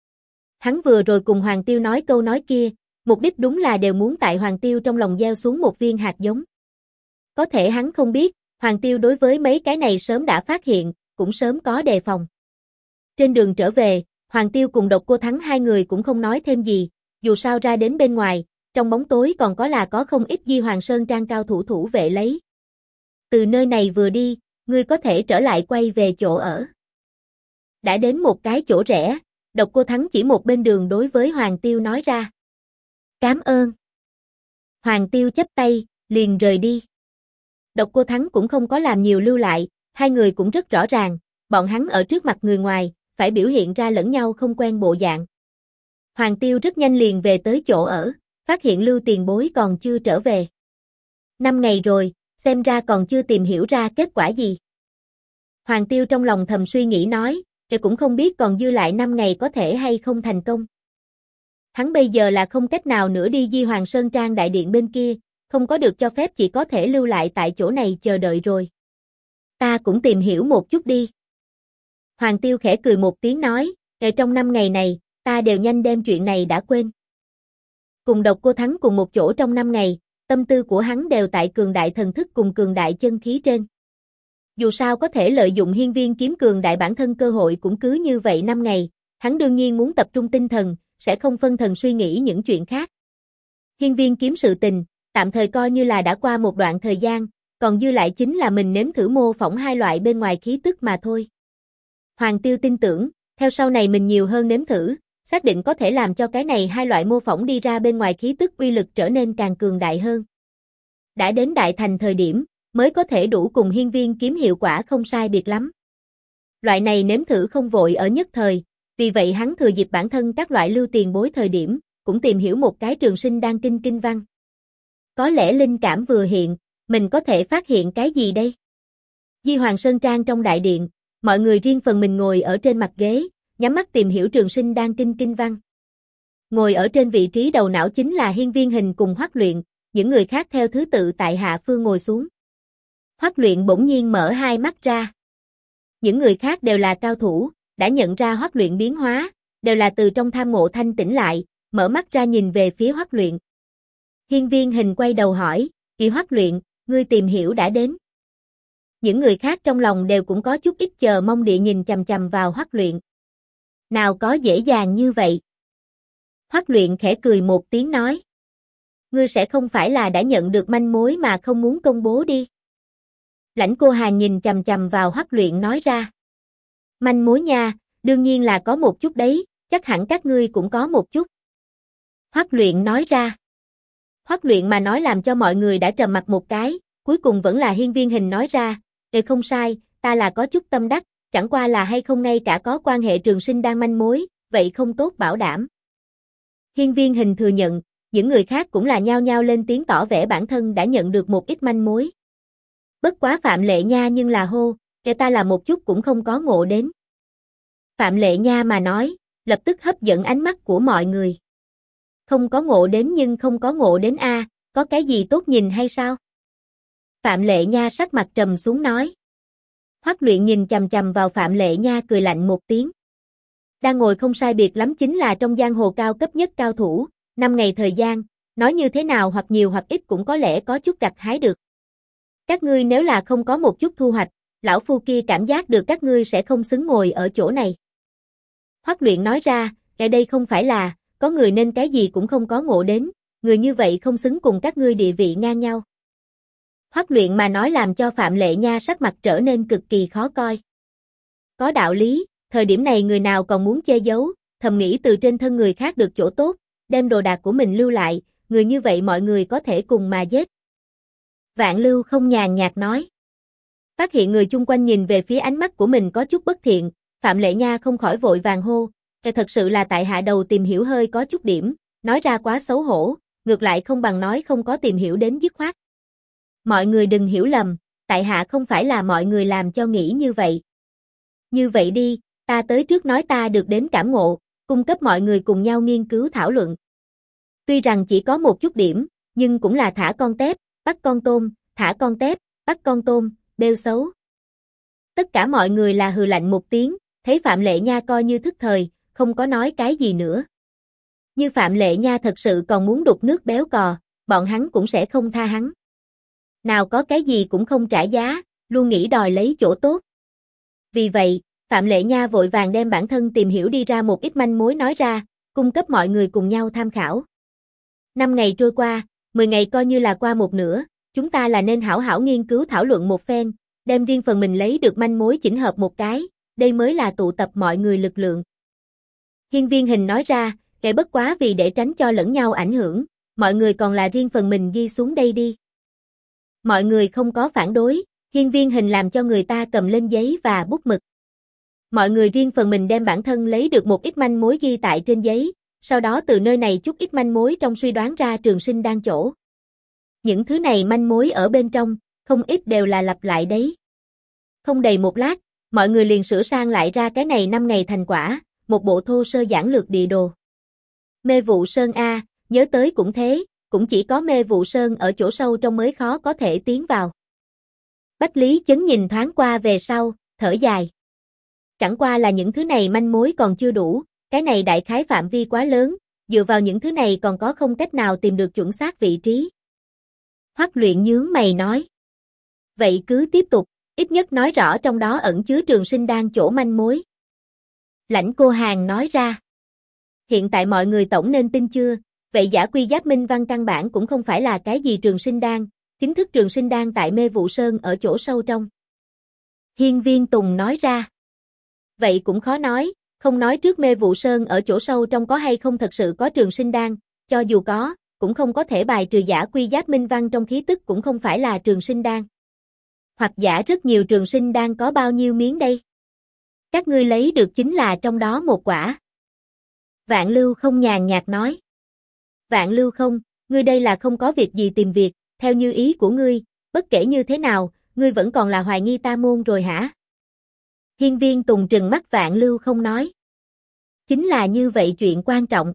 Hắn vừa rồi cùng Hoàng Tiêu nói câu nói kia, mục đích đúng là đều muốn tại Hoàng Tiêu trong lòng gieo xuống một viên hạt giống. Có thể hắn không biết, Hoàng Tiêu đối với mấy cái này sớm đã phát hiện, cũng sớm có đề phòng. Trên đường trở về, Hoàng Tiêu cùng Độc Cô Thắng hai người cũng không nói thêm gì, dù sao ra đến bên ngoài, trong bóng tối còn có không ít Di Hoàng Sơn Trang cao thủ thủ vệ lấy. Từ nơi này vừa đi, ngươi có thể trở lại quay về chỗ ở. Đã đến một cái chỗ rẽ, Độc Cô Thắng chỉ một bên đường đối với Hoàng Tiêu nói ra. Cảm ơn. Hoàng Tiêu chắp tay, liền rời đi. Độc Cô Thắng cũng không có làm nhiều lưu lại, hai người cũng rất rõ ràng, bọn hắn ở trước mặt người ngoài, phải biểu hiện ra lẫn nhau không quen bộ dạng. Hoàng Tiêu rất nhanh liền về tới chỗ ở, phát hiện Lưu tiền bối còn chưa trở về. 5 ngày rồi, xem ra còn chưa tìm hiểu ra kết quả gì. Hoàng Tiêu trong lòng thầm suy nghĩ nói, cũng không biết còn dư lại 5 ngày có thể hay không thành công. Hắn bây giờ là không cách nào nữa đi Di Hoàng Sơn Trang đại điện bên kia, không có được cho phép chỉ có thể lưu lại tại chỗ này chờ đợi rồi. Ta cũng tìm hiểu một chút đi. Hoàng Tiêu khẽ cười một tiếng nói, trong 5 ngày này, ta đều nhanh đem chuyện này đã quên. Cùng Độc Cô Thắng cùng một chỗ trong 5 ngày, tâm tư của hắn đều tại cường đại thần thức cùng cường đại chân khí trên. Dù sao có thể lợi dụng hiên viên kiếm cường đại bản thân cơ hội cũng cứ như vậy 5 ngày, hắn đương nhiên muốn tập trung tinh thần, sẽ không phân thần suy nghĩ những chuyện khác. Hiên viên kiếm sự tình, tạm thời coi như là đã qua một đoạn thời gian, còn dư lại chính là mình nếm thử mô phỏng hai loại bên ngoài khí tức mà thôi. Hoàng Tiêu tin tưởng, theo sau này mình nhiều hơn nếm thử, xác định có thể làm cho cái này hai loại mô phỏng đi ra bên ngoài khí tức uy lực trở nên càng cường đại hơn. Đã đến đại thành thời điểm, mới có thể đủ cùng hiên viên kiếm hiệu quả không sai biệt lắm. Loại này nếm thử không vội ở nhất thời, vì vậy hắn thừa dịp bản thân các loại lưu tiền bối thời điểm, cũng tìm hiểu một cái trường sinh đan kinh văn. Có lẽ linh cảm vừa hiện, mình có thể phát hiện cái gì đây? Di Hoàng Sơn Trang trong đại điện, mọi người riêng phần mình ngồi ở trên mặt ghế, nhắm mắt tìm hiểu trường sinh đan kinh văn. Ngồi ở trên vị trí đầu não chính là Hiên Viên Hình cùng Hoắc Luyện, những người khác theo thứ tự tại hạ phương ngồi xuống. Hoắc Luyện bỗng nhiên mở hai mắt ra. Những người khác đều là cao thủ, đã nhận ra Hoắc Luyện biến hóa, đều là từ trong tham ngộ thanh tỉnh lại, mở mắt ra nhìn về phía Hoắc Luyện. Hiên Viên Hình quay đầu hỏi, Kỳ Hoắc Luyện, ngươi tìm hiểu đã đến. Những người khác trong lòng đều cũng có chút ít chờ mong địa nhìn chằm chằm vào Hoắc Luyện. Nào có dễ dàng như vậy. Hoắc Luyện khẽ cười một tiếng nói. Ngươi sẽ không phải là đã nhận được manh mối mà không muốn công bố đi. Lãnh Cô Hàn nhìn chằm chằm vào Hoắc Luyện nói ra. Manh mối nha, đương nhiên là có một chút đấy, chắc hẳn các ngươi cũng có một chút. Hoắc Luyện nói ra. Hoắc Luyện mà nói làm cho mọi người đã trầm mặt một cái, cuối cùng vẫn là Hiên Viên Hình nói ra, không sai, ta là có chút tâm đắc, chẳng qua là hay không ngay cả có quan hệ trường sinh đan manh mối, vậy không tốt bảo đảm. Hiên Viên Hình thừa nhận, những người khác cũng là nhao nhao lên tiếng tỏ vẻ bản thân đã nhận được một ít manh mối. Bất quá Phạm Lệ Nha nhưng là hô, ta là một chút cũng không có ngộ đến. Phạm Lệ Nha mà nói, lập tức hấp dẫn ánh mắt của mọi người. Không có ngộ đến nhưng không có ngộ đến a, có cái gì tốt nhìn hay sao? Phạm Lệ Nha sắc mặt trầm xuống nói. Hoắc Luyện nhìn chằm chằm vào Phạm Lệ Nha cười lạnh một tiếng. Đang ngồi không sai biệt lắm chính là trong giang hồ cao cấp nhất cao thủ, 5 ngày thời gian, nói như thế nào hoặc nhiều hoặc ít cũng có lẽ có chút gặt hái được. Các ngươi nếu là không có một chút thu hoạch, lão phu kia cảm giác được các ngươi sẽ không xứng ngồi ở chỗ này. Hoắc Luyện nói ra, cái đây không phải là, có người nên cái gì cũng không có ngộ đến, người như vậy không xứng cùng các ngươi địa vị ngang nhau. Hoắc Luyện mà nói làm cho Phạm Lệ Nha sắc mặt trở nên cực kỳ khó coi. Có đạo lý, thời điểm này người nào còn muốn che giấu, thầm nghĩ từ trên thân người khác được chỗ tốt, đem đồ đạc của mình lưu lại, người như vậy mọi người có thể cùng mà giết. Vạn Lưu không nhàn nhạt nói. Phát hiện người chung quanh nhìn về phía ánh mắt của mình có chút bất thiện, Phạm Lệ Nha không khỏi vội vàng hô, thật sự là tại hạ đầu tìm hiểu hơi có chút điểm, nói ra quá xấu hổ, ngược lại không bằng nói không có tìm hiểu đến dứt khoát. Mọi người đừng hiểu lầm, tại hạ không phải là mọi người làm cho nghĩ như vậy. Như vậy đi, ta tới trước nói ta được đến cảm ngộ, cung cấp mọi người cùng nhau nghiên cứu thảo luận. Tuy rằng chỉ có một chút điểm, nhưng cũng là thả con tép, bắt con tôm, thả con tép, bắt con tôm, bêu xấu. Tất cả mọi người là hừ lạnh một tiếng, thấy Phạm Lệ Nha coi như thức thời, không có nói cái gì nữa. Như Phạm Lệ Nha thật sự còn muốn đục nước béo cò, bọn hắn cũng sẽ không tha hắn. Nào có cái gì cũng không trả giá, luôn nghĩ đòi lấy chỗ tốt. Vì vậy, Phạm Lệ Nha vội vàng đem bản thân tìm hiểu đi ra một ít manh mối nói ra, cung cấp mọi người cùng nhau tham khảo. 5 ngày trôi qua, 10 ngày coi như là qua một nửa, chúng ta là nên hảo hảo nghiên cứu thảo luận một phen, đem riêng phần mình lấy được manh mối chỉnh hợp một cái, đây mới là tụ tập mọi người lực lượng. Hiên Viên Hình nói ra, kể bất quá vì để tránh cho lẫn nhau ảnh hưởng, mọi người còn là riêng phần mình ghi xuống đây đi. Mọi người không có phản đối, Hiên Viên Hình làm cho người ta cầm lên giấy và bút mực. Mọi người riêng phần mình đem bản thân lấy được một ít manh mối ghi tại trên giấy, sau đó từ nơi này chút ít manh mối trong suy đoán ra trường sinh đan chỗ. Những thứ này manh mối ở bên trong, không ít đều là lặp lại đấy. Không đầy một lát, mọi người liền sửa sang lại ra cái này 5 ngày thành quả, một bộ thô sơ giản lược địa đồ. Mê Vụ Sơn A, nhớ tới cũng thế, cũng chỉ có Mê Vụ Sơn ở chỗ sâu trong mới khó có thể tiến vào. Bách Lý Chấn nhìn thoáng qua về sau, thở dài. Chẳng qua là những thứ này manh mối còn chưa đủ, cái này đại khái phạm vi quá lớn, dựa vào những thứ này còn có không cách nào tìm được chuẩn xác vị trí. Hoắc Luyện nhướng mày nói. Vậy cứ tiếp tục, ít nhất nói rõ trong đó ẩn chứa trường sinh đan chỗ manh mối. Lãnh Cô Hàn nói ra. Hiện tại mọi người tổng nên tin chưa, vậy Giả Quy Giáp Minh Văn căn bản cũng không phải là cái gì trường sinh đan, chính thức trường sinh đan tại Mê Vụ Sơn ở chỗ sâu trong. Hiên Viên Tùng nói ra. Vậy cũng khó nói, không nói trước Mê Vụ Sơn ở chỗ sâu trong có hay không thật sự có trường sinh đan, cho dù có, cũng không có thể bài trừ Giả Quy Giáp Minh Văn trong khí tức cũng không phải là trường sinh đan. Hoặc giả rất nhiều trường sinh đan có bao nhiêu miếng đây? Các ngươi lấy được chính là trong đó một quả. Vạn Lưu không nhàn nhạt nói. Vạn Lưu không, ngươi đây là không có việc gì tìm việc, theo như ý của ngươi, bất kể như thế nào, ngươi vẫn còn là hoài nghi ta môn rồi hả? Hiên Viên Tùng trừng mắt Vạn Lưu không nói. Chính là như vậy chuyện quan trọng.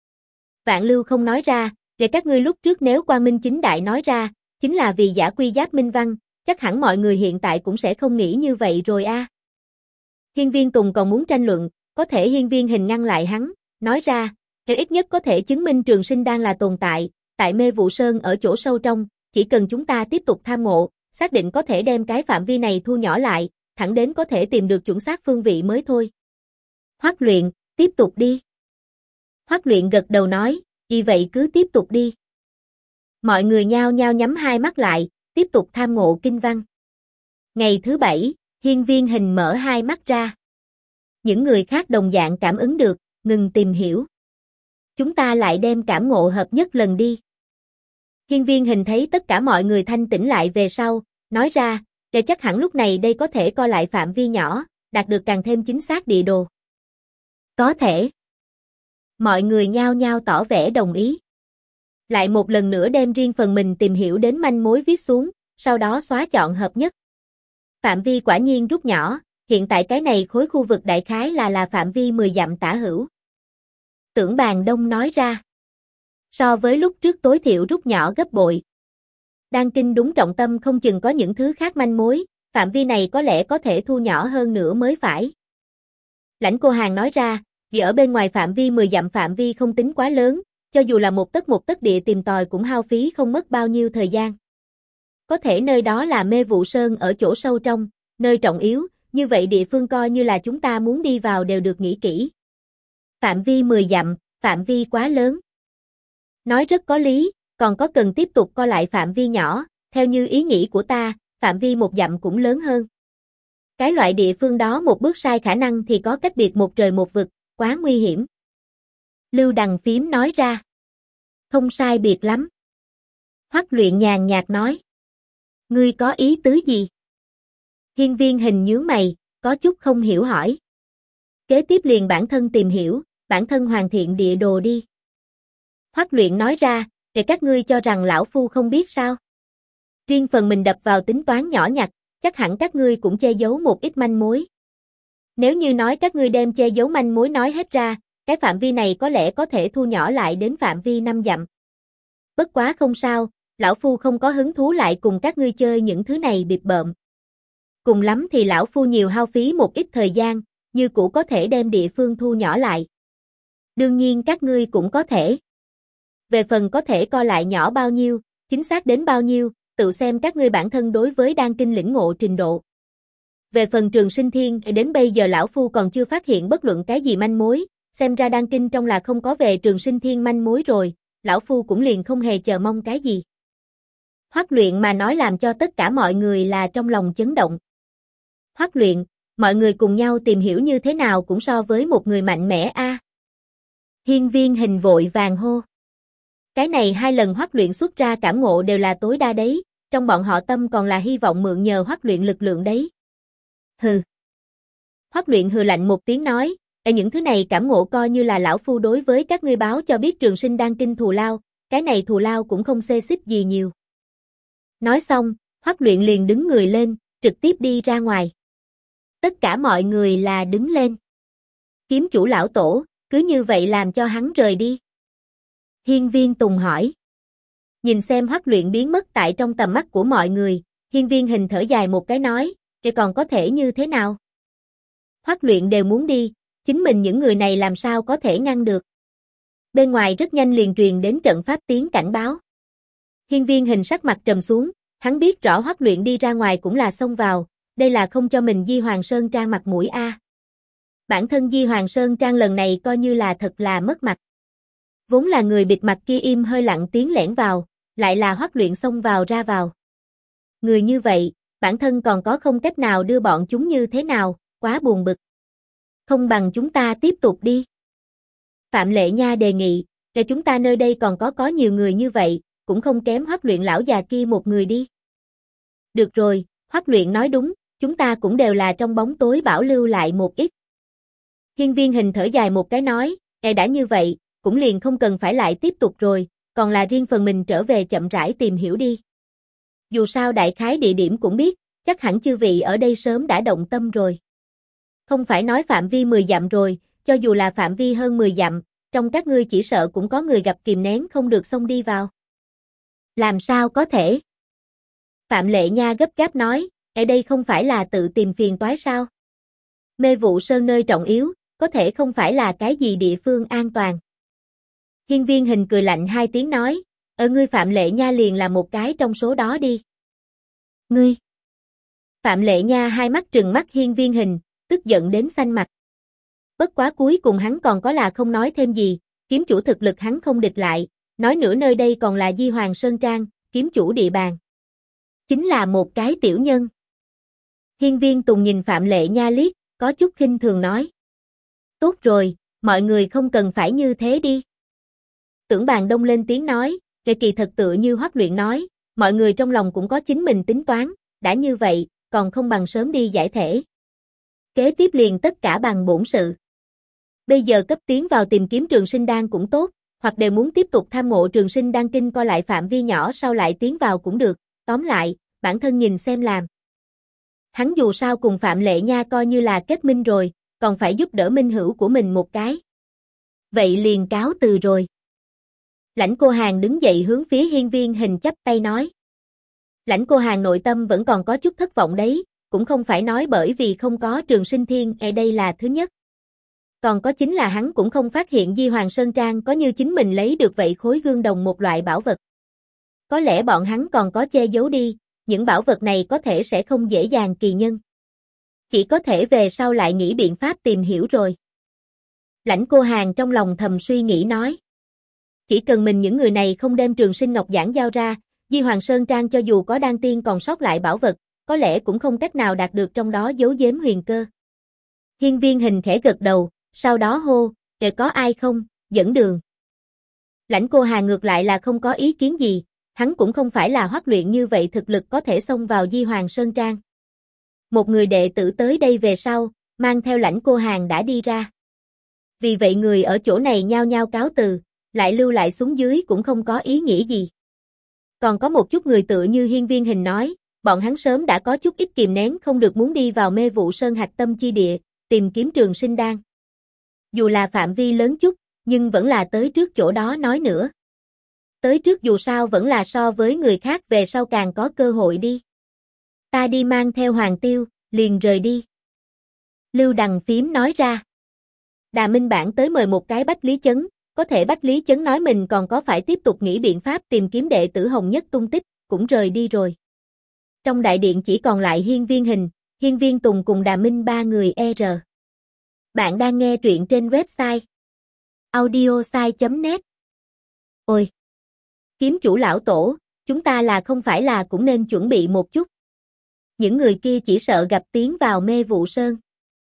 Vạn Lưu không nói ra, để các ngươi lúc trước nếu Quang Minh chính đại nói ra, chính là vì Giả Quy Giáp Minh Văn, chắc hẳn mọi người hiện tại cũng sẽ không nghĩ như vậy rồi a. Hiên Viên Tùng còn muốn tranh luận, có thể Hiên Viên Hình ngăn lại hắn, nói ra, ít nhất có thể chứng minh trường sinh đan là tồn tại, tại Mê Vụ Sơn ở chỗ sâu trong, chỉ cần chúng ta tiếp tục tham ngộ, xác định có thể đem cái phạm vi này thu nhỏ lại, thẳng đến có thể tìm được chuẩn xác phương vị mới thôi. Hoắc Luyện, tiếp tục đi. Hoắc Luyện gật đầu nói, vì vậy cứ tiếp tục đi. Mọi người nhao nhao nhắm hai mắt lại, tiếp tục tham ngộ kinh văn. Ngày thứ 7, Hiên Viên Hình mở hai mắt ra. Những người khác đồng dạng cảm ứng được, ngừng tìm hiểu. Chúng ta lại đem cảm ngộ hợp nhất lần đi. Hiên Viên Hình thấy tất cả mọi người thanh tĩnh lại về sau, nói ra, để chắc hẳn lúc này đây có thể co lại phạm vi nhỏ, đạt được càng thêm chính xác địa đồ. Có thể. Mọi người nhao nhao tỏ vẻ đồng ý. Lại một lần nữa đem riêng phần mình tìm hiểu đến manh mối viết xuống, sau đó xóa chọn hợp nhất. Phạm vi quả nhiên rút nhỏ, hiện tại cái này khối khu vực đại khái là phạm vi 10 dặm tả hữu. Tưởng Bàn Đông nói ra. So với lúc trước tối thiểu rút nhỏ gấp bội. Đan kinh đúng trọng tâm không chừng có những thứ khác manh mối, phạm vi này có lẽ có thể thu nhỏ hơn nữa mới phải. Lãnh Cô Hàn nói ra, vì ở bên ngoài phạm vi 10 dặm phạm vi không tính quá lớn, cho dù là một tấc địa tìm tòi cũng hao phí không mất bao nhiêu thời gian. Có thể nơi đó là Mê Vụ Sơn ở chỗ sâu trong, nơi trọng yếu, như vậy địa phương coi như là chúng ta muốn đi vào đều được nghĩ kỹ. Phạm vi 10 dặm, phạm vi quá lớn. Nói rất có lý, còn có cần tiếp tục co lại phạm vi nhỏ, theo như ý nghĩ của ta, phạm vi 1 dặm cũng lớn hơn. Cái loại địa phương đó một bước sai khả năng thì có cách biệt một trời một vực, quá nguy hiểm. Lưu Đằng Phím nói ra. Không sai biệt lắm. Hoắc Luyện nhàn nhạt nói. Ngươi có ý tứ gì? Hiên Viên Hình nhướng mày, có chút không hiểu hỏi. Kế tiếp liền bản thân tìm hiểu, bản thân hoàn thiện địa đồ đi. Hoắc Luyện nói ra, để các ngươi cho rằng lão phu không biết sao? Riêng phần mình đập vào tính toán nhỏ nhặt, chắc hẳn các ngươi cũng che giấu một ít manh mối. Nếu như nói các ngươi đem che giấu manh mối nói hết ra, cái phạm vi này có lẽ có thể thu nhỏ lại đến phạm vi 5 dặm. Bất quá không sao, lão phu không có hứng thú lại cùng các ngươi chơi những thứ này bịp bợm. Cùng lắm thì lão phu nhiều hao phí một ít thời gian, như cũ có thể đem địa phương thu nhỏ lại. Đương nhiên các ngươi cũng có thể. Về phần có thể co lại nhỏ bao nhiêu, chính xác đến bao nhiêu, tự xem các ngươi bản thân đối với đan kinh lĩnh ngộ trình độ. Về phần Trường Sinh Thiên, đến bây giờ lão phu còn chưa phát hiện bất luận cái gì manh mối, xem ra đan kinh trong là không có về Trường Sinh Thiên manh mối rồi, lão phu cũng liền không hề chờ mong cái gì. Hoắc Luyện mà nói làm cho tất cả mọi người là trong lòng chấn động. Hoắc Luyện, mọi người cùng nhau tìm hiểu như thế nào cũng so với một người mạnh mẽ a. Hiên Viên Hình vội vàng hô. Cái này 2 lần Hoắc Luyện xuất ra cảm ngộ đều là tối đa đấy, trong bọn họ tâm còn là hy vọng mượn nhờ Hoắc Luyện lực lượng đấy. Hừ. Hoắc Luyện hừ lạnh một tiếng nói, những thứ này cảm ngộ coi như là lão phu đối với các ngươi báo cho biết Trường Sinh đan kinh thù lao, cái này thù lao cũng không xê xích gì nhiều. Nói xong, Hoắc Luyện liền đứng người lên, trực tiếp đi ra ngoài. Tất cả mọi người là đứng lên. Kiếm chủ lão tổ, cứ như vậy làm cho hắn rời đi. Hiên Viên Tùng hỏi. Nhìn xem Hoắc Luyện biến mất tại trong tầm mắt của mọi người, Hiên Viên Hình thở dài một cái nói, vậy còn có thể như thế nào? Hoắc Luyện đều muốn đi, chính mình những người này làm sao có thể ngăn được. Bên ngoài rất nhanh liền truyền đến trận pháp tiếng cảnh báo. Hiên Viên Hình sắc mặt trầm xuống, hắn biết rõ Hoắc Luyện đi ra ngoài cũng là xông vào, đây là không cho mình Di Hoàng Sơn Trang mặt mũi a. Bản thân Di Hoàng Sơn Trang lần này coi như là thật là mất mặt. Vốn là người bịt mặt kia im hơi lặng tiếng lẻn vào, lại là Hoắc Luyện xông vào ra vào. Người như vậy, bản thân còn có không cách nào đưa bọn chúng như thế nào, quá buồn bực. Không bằng chúng ta tiếp tục đi. Phạm Lệ Nha đề nghị, để chúng ta nơi đây còn có nhiều người như vậy, cũng không kém Hoắc Luyện lão già kia một người đi. Được rồi, Hoắc Luyện nói đúng, chúng ta cũng đều là trong bóng tối bảo lưu lại một ít. Hiên Viên Hình thở dài một cái nói, đã như vậy, cũng liền không cần phải lại tiếp tục rồi, còn là riêng phần mình trở về chậm rãi tìm hiểu đi. Dù sao đại khái địa điểm cũng biết, chắc hẳn chư vị ở đây sớm đã động tâm rồi. Không phải nói phạm vi 10 dặm rồi, cho dù là phạm vi hơn 10 dặm, trong các ngươi chỉ sợ cũng có người gặp kìm nén không được xông đi vào. Làm sao có thể? Phạm Lệ Nha gấp gáp nói, ở đây không phải là tự tìm phiền toái sao? Mê Vụ Sơn nơi trọng yếu, có thể không phải là cái gì địa phương an toàn. Hiên Viên Hình cười lạnh 2 tiếng nói, Ngươi Phạm Lệ Nha liền là một cái trong số đó đi. Ngươi. Phạm Lệ Nha hai mắt trừng mắt Hiên Viên Hình, tức giận đến xanh mặt. Bất quá cuối cùng hắn còn có là không nói thêm gì, kiếm chủ thực lực hắn không địch lại, nói nữa nơi đây còn là Di Hoàng Sơn Trang, kiếm chủ địa bàn. Chính là một cái tiểu nhân. Hiên Viên Tùng nhìn Phạm Lệ Nha liếc, có chút khinh thường nói. Tốt rồi, mọi người không cần phải như thế đi. Tưởng Bàn Đông lên tiếng nói, kỳ thật tựa như Hoắc Luyện nói, mọi người trong lòng cũng có chính mình tính toán, đã như vậy, còn không bằng sớm đi giải thể. Kế tiếp liền tất cả bằng bổn sự. Bây giờ cấp tiến vào tìm kiếm Trường Sinh Đan cũng tốt, hoặc đều muốn tiếp tục tham ngộ Trường Sinh Đan kinh coi lại phạm vi nhỏ sau lại tiến vào cũng được, tóm lại, bản thân nhìn xem làm. Hắn dù sao cùng Phạm Lệ Nha coi như là kết minh rồi, còn phải giúp đỡ minh hữu của mình một cái. Vậy liền cáo từ rồi. Lãnh Cô Hàn đứng dậy hướng phía Hiên Viên Hình chắp tay nói. Lãnh Cô Hàn nội tâm vẫn còn có chút thất vọng đấy, cũng không phải nói bởi vì không có Trường Sinh Thiên đây là thứ nhất. Còn có chính là hắn cũng không phát hiện Di Hoàng Sơn Trang có như chính mình lấy được vậy khối gương đồng một loại bảo vật. Có lẽ bọn hắn còn có che giấu đi, những bảo vật này có thể sẽ không dễ dàng kỳ nhân. Chỉ có thể về sau lại nghĩ biện pháp tìm hiểu rồi. Lãnh Cô Hàn trong lòng thầm suy nghĩ nói. Chỉ cần mình những người này không đem Trường Sinh Ngọc Giản giao ra, Di Hoàng Sơn Trang cho dù có đan tiên còn sót lại bảo vật, có lẽ cũng không cách nào đạt được trong đó giấu giếm huyền cơ. Hiên Viên Hình khẽ gật đầu, sau đó hô, có ai không, dẫn đường. Lãnh Cô Hàn ngược lại là không có ý kiến gì, hắn cũng không phải là Hoắc Luyện như vậy thực lực có thể xông vào Di Hoàng Sơn Trang. Một người đệ tử tới đây về sau, mang theo Lãnh Cô Hàn đã đi ra. Vì vậy người ở chỗ này nhao nhao cáo từ, lại lưu lại xuống dưới cũng không có ý nghĩa gì. Còn có một chút người tựa như Hiên Viên Hình nói, bọn hắn sớm đã có chút ít kìm nén không được muốn đi vào Mê Vụ Sơn hạch tâm chi địa, tìm kiếm Trường Sinh Đan. Dù là phạm vi lớn chút, nhưng vẫn là tới trước chỗ đó nói nữa. Tới trước dù sao vẫn là so với người khác về sau càng có cơ hội đi. Ta đi mang theo Hoàng Tiêu, liền rời đi. Lưu Đằng Phím nói ra. Đà Minh Bản tới mời một cái Bách Lý Chấn, có thể Bách Lý Chấn nói mình còn có phải tiếp tục nghĩ biện pháp tìm kiếm đệ tử Hồng Nhất tung tích, cũng rời đi rồi. Trong đại điện chỉ còn lại Hiên Viên Hình, Hiên Viên Tùng cùng Đà Minh ba người R. Bạn đang nghe truyện trên website audiosai.net. Ôi! Kiếm chủ lão tổ, chúng ta là không phải là cũng nên chuẩn bị một chút. Những người kia chỉ sợ gặp tiến vào Mê Vụ Sơn.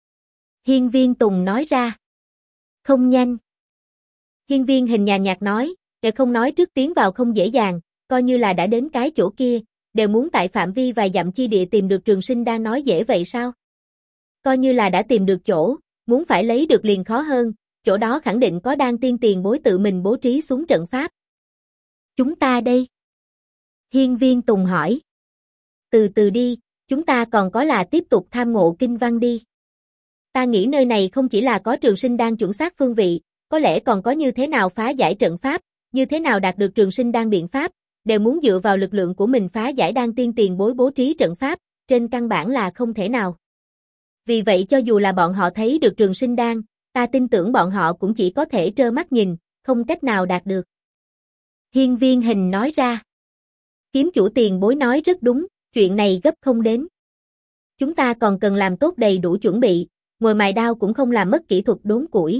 Hiên Viên Tùng nói ra. Không nhanh. Hiên Viên Hình nhàn nhạt nói, không nói trước tiến vào không dễ dàng, coi như là đã đến cái chỗ kia, đều muốn tại phạm vi vài dặm chi địa tìm được Trường Sinh Đan nói dễ vậy sao? Coi như là đã tìm được chỗ, muốn phải lấy được liền khó hơn, chỗ đó khẳng định có đan tiên tiền bối tự mình bố trí xuống trận pháp. Chúng ta đây? Hiên Viên Tùng hỏi. Từ từ đi, chúng ta còn có là tiếp tục tham ngộ kinh văn đi. Ta nghĩ nơi này không chỉ là có Trường Sinh Đan chuẩn xác phương vị, có lẽ còn có như thế nào phá giải trận pháp, như thế nào đạt được Trường Sinh Đan biện pháp, đều muốn dựa vào lực lượng của mình phá giải đan tiên tiền bối bố trí trận pháp, trên căn bản là không thể nào. Vì vậy cho dù là bọn họ thấy được Trường Sinh Đan, ta tin tưởng bọn họ cũng chỉ có thể trơ mắt nhìn, không cách nào đạt được. Hiên Viên Hình nói ra. Kiếm chủ tiền bối nói rất đúng, chuyện này gấp không đến. Chúng ta còn cần làm tốt đầy đủ chuẩn bị, ngồi mài đao cũng không làm mất kỹ thuật đốn củi,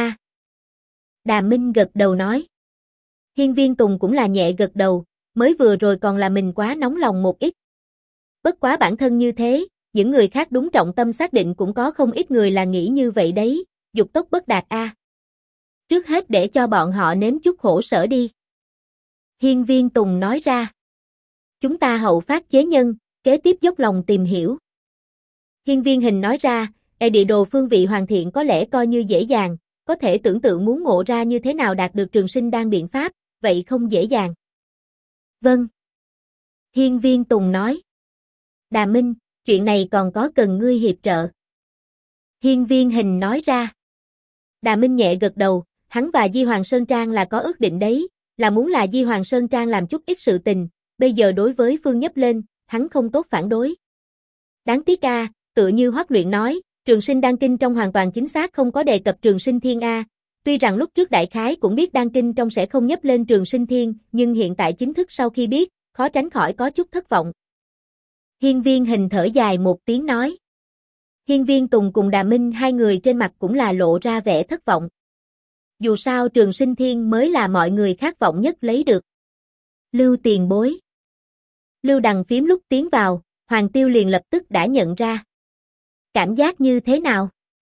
Đà Minh gật đầu nói. Hiên Viên Tùng cũng là nhẹ gật đầu, mới vừa rồi còn là mình quá nóng lòng một ít. Bất quá bản thân như thế, những người khác đúng trọng tâm xác định cũng có không ít người là nghĩ như vậy đấy, dục tốc bất đạt Trước hết để cho bọn họ nếm chút khổ sở đi. Hiên Viên Tùng nói ra. Chúng ta hậu phát chế nhân, kế tiếp dốc lòng tìm hiểu. Hiên Viên Hình nói ra, địa đồ phương vị hoàn thiện có lẽ coi như dễ dàng, có thể tưởng tượng muốn ngộ ra như thế nào đạt được Trường Sinh Đan biện pháp, vậy không dễ dàng. Vâng. Hiên Viên Tùng nói. Đà Minh, chuyện này còn có cần ngươi hiệp trợ. Hiên Viên Hình nói ra. Đà Minh nhẹ gật đầu, hắn và Di Hoàng Sơn Trang là có ước định đấy, là muốn là Di Hoàng Sơn Trang làm chút ít sự tình, bây giờ đối với Phương Nhấp lên, hắn không tốt phản đối. Đáng tiếc tựa như Hoắc Luyện nói, Trường Sinh Đan kinh trong hoàn toàn chính xác không có đề cập Trường Sinh Thiên Tuy rằng lúc trước đại khái cũng biết Đan Kinh trong sẽ không nhấp lên Trường Sinh Thiên, nhưng hiện tại chính thức sau khi biết, khó tránh khỏi có chút thất vọng. Hiên Viên Hình thở dài một tiếng nói. Hiên Viên Tùng cùng Đà Minh hai người trên mặt cũng là lộ ra vẻ thất vọng. Dù sao Trường Sinh Thiên mới là mọi người khát vọng nhất lấy được. Lưu tiền bối. Lưu Đằng Phím lúc tiến vào, Hoàng Tiêu liền lập tức đã nhận ra. Cảm giác như thế nào?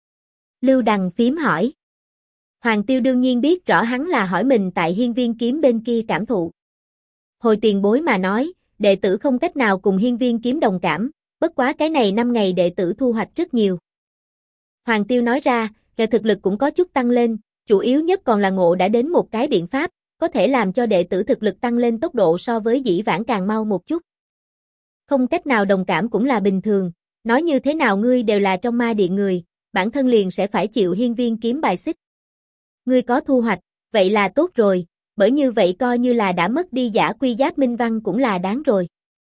Lưu Đằng Phím hỏi. Hoàng Tiêu đương nhiên biết rõ hắn là hỏi mình tại Hiên Viên Kiếm bên kia cảm thụ. Hồi tiền bối mà nói, đệ tử không cách nào cùng Hiên Viên Kiếm đồng cảm, bất quá cái này 5 ngày đệ tử thu hoạch rất nhiều. Hoàng Tiêu nói ra, về thực lực cũng có chút tăng lên, chủ yếu nhất còn là ngộ đã đến một cái biện pháp, có thể làm cho đệ tử thực lực tăng lên tốc độ so với dĩ vãng càng mau một chút. Không cách nào đồng cảm cũng là bình thường, nói như thế nào ngươi đều là trong ma điện người, bản thân liền sẽ phải chịu Hiên Viên Kiếm bài xích. Ngươi có thu hoạch, vậy là tốt rồi, bởi như vậy coi như là đã mất đi giả quy giáp minh văn cũng là đáng rồi.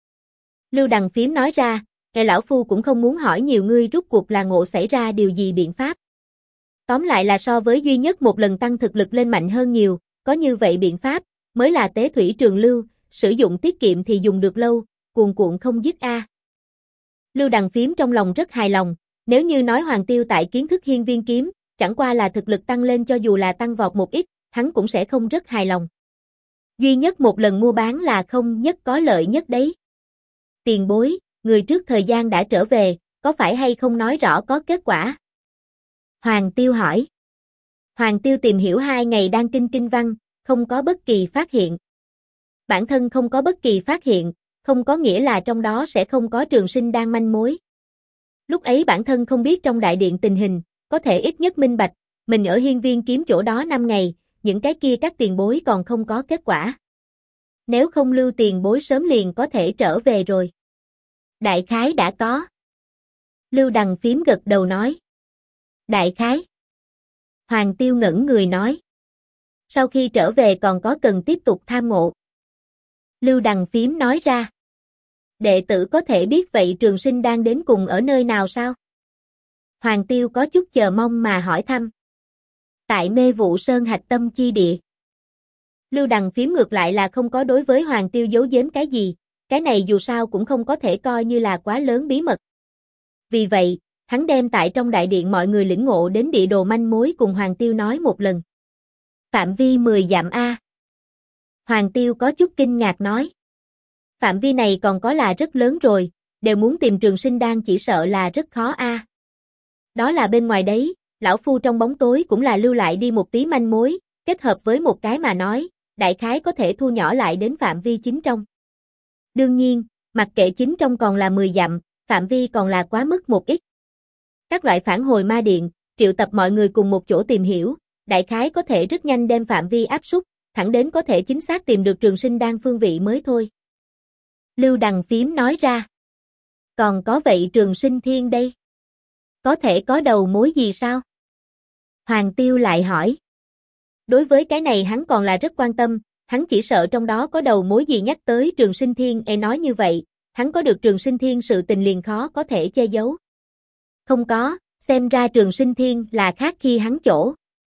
Lưu Đằng Phím nói ra, cái lão phu cũng không muốn hỏi nhiều ngươi rút cuộc là ngộ xảy ra điều gì biện pháp. Tóm lại là so với duy nhất một lần tăng thực lực lên mạnh hơn nhiều, có như vậy biện pháp, mới là tế thủy trường lưu, sử dụng tiết kiệm thì dùng được lâu, cuồn cuộn không dứt a. Lưu Đằng Phím trong lòng rất hài lòng, nếu như nói Hoàng Tiêu tại kiến thức Hiên Viên Kiếm, chẳng qua là thực lực tăng lên cho dù là tăng vọt một ít, hắn cũng sẽ không rất hài lòng. Duy nhất một lần mua bán là không nhất có lợi nhất đấy. Tiền bối, người trước thời gian đã trở về, có phải hay không nói rõ có kết quả? Hoàng Tiêu hỏi. Hoàng Tiêu tìm hiểu 2 ngày Đan Kinh kinh văn, không có bất kỳ phát hiện. Bản thân không có bất kỳ phát hiện, không có nghĩa là trong đó sẽ không có Trường Sinh Đan manh mối. Lúc ấy bản thân không biết trong đại điện tình hình, có thể ít nhất minh bạch, mình ở Hiên Viên Kiếm chỗ đó 5 ngày, những cái kia các tiền bối còn không có kết quả. Nếu không Lưu tiền bối sớm liền có thể trở về rồi. Đại khái đã có. Lưu Đằng Phím gật đầu nói. Đại khái. Hoàng Tiêu ngẩn người nói. Sau khi trở về còn có cần tiếp tục tham ngộ. Lưu Đằng Phím nói ra. Đệ tử có thể biết vậy Trường Sinh đang đến cùng ở nơi nào sao? Hoàng Tiêu có chút chờ mong mà hỏi thăm. Tại Mê Vụ Sơn hạch tâm chi địa. Lưu Đằng Phím ngược lại là không có đối với Hoàng Tiêu giấu giếm cái gì, cái này dù sao cũng không có thể coi như là quá lớn bí mật. Vì vậy, hắn đem tại trong đại điện mọi người lĩnh ngộ đến địa đồ manh mối cùng Hoàng Tiêu nói một lần. Phạm vi 10 dặm A. Hoàng Tiêu có chút kinh ngạc nói. Phạm vi này còn có là rất lớn rồi, đều muốn tìm Trường Sinh Đan chỉ sợ là rất khó A. Đó là bên ngoài đấy, lão phu trong bóng tối cũng là lưu lại đi một tí manh mối, kết hợp với một cái mà nói, đại khái có thể thu nhỏ lại đến phạm vi chính trong. Đương nhiên, mặc kệ chính trong còn là 10 dặm, phạm vi còn là quá mức một ít. Các loại phản hồi ma điện, triệu tập mọi người cùng một chỗ tìm hiểu, đại khái có thể rất nhanh đem phạm vi áp súc, thẳng đến có thể chính xác tìm được Trường Sinh Đan phương vị mới thôi. Lưu Đằng Phím nói ra. Còn có vậy Trường Sinh Thiên đây? Có thể có đầu mối gì sao? Hoàng Tiêu lại hỏi. Đối với cái này hắn còn là rất quan tâm, hắn chỉ sợ trong đó có đầu mối gì nhắc tới Trường Sinh Thiên. Nói như vậy, hắn có được Trường Sinh Thiên sự tình liền khó có thể che giấu. Không có, xem ra Trường Sinh Thiên là khác khi hắn chỗ.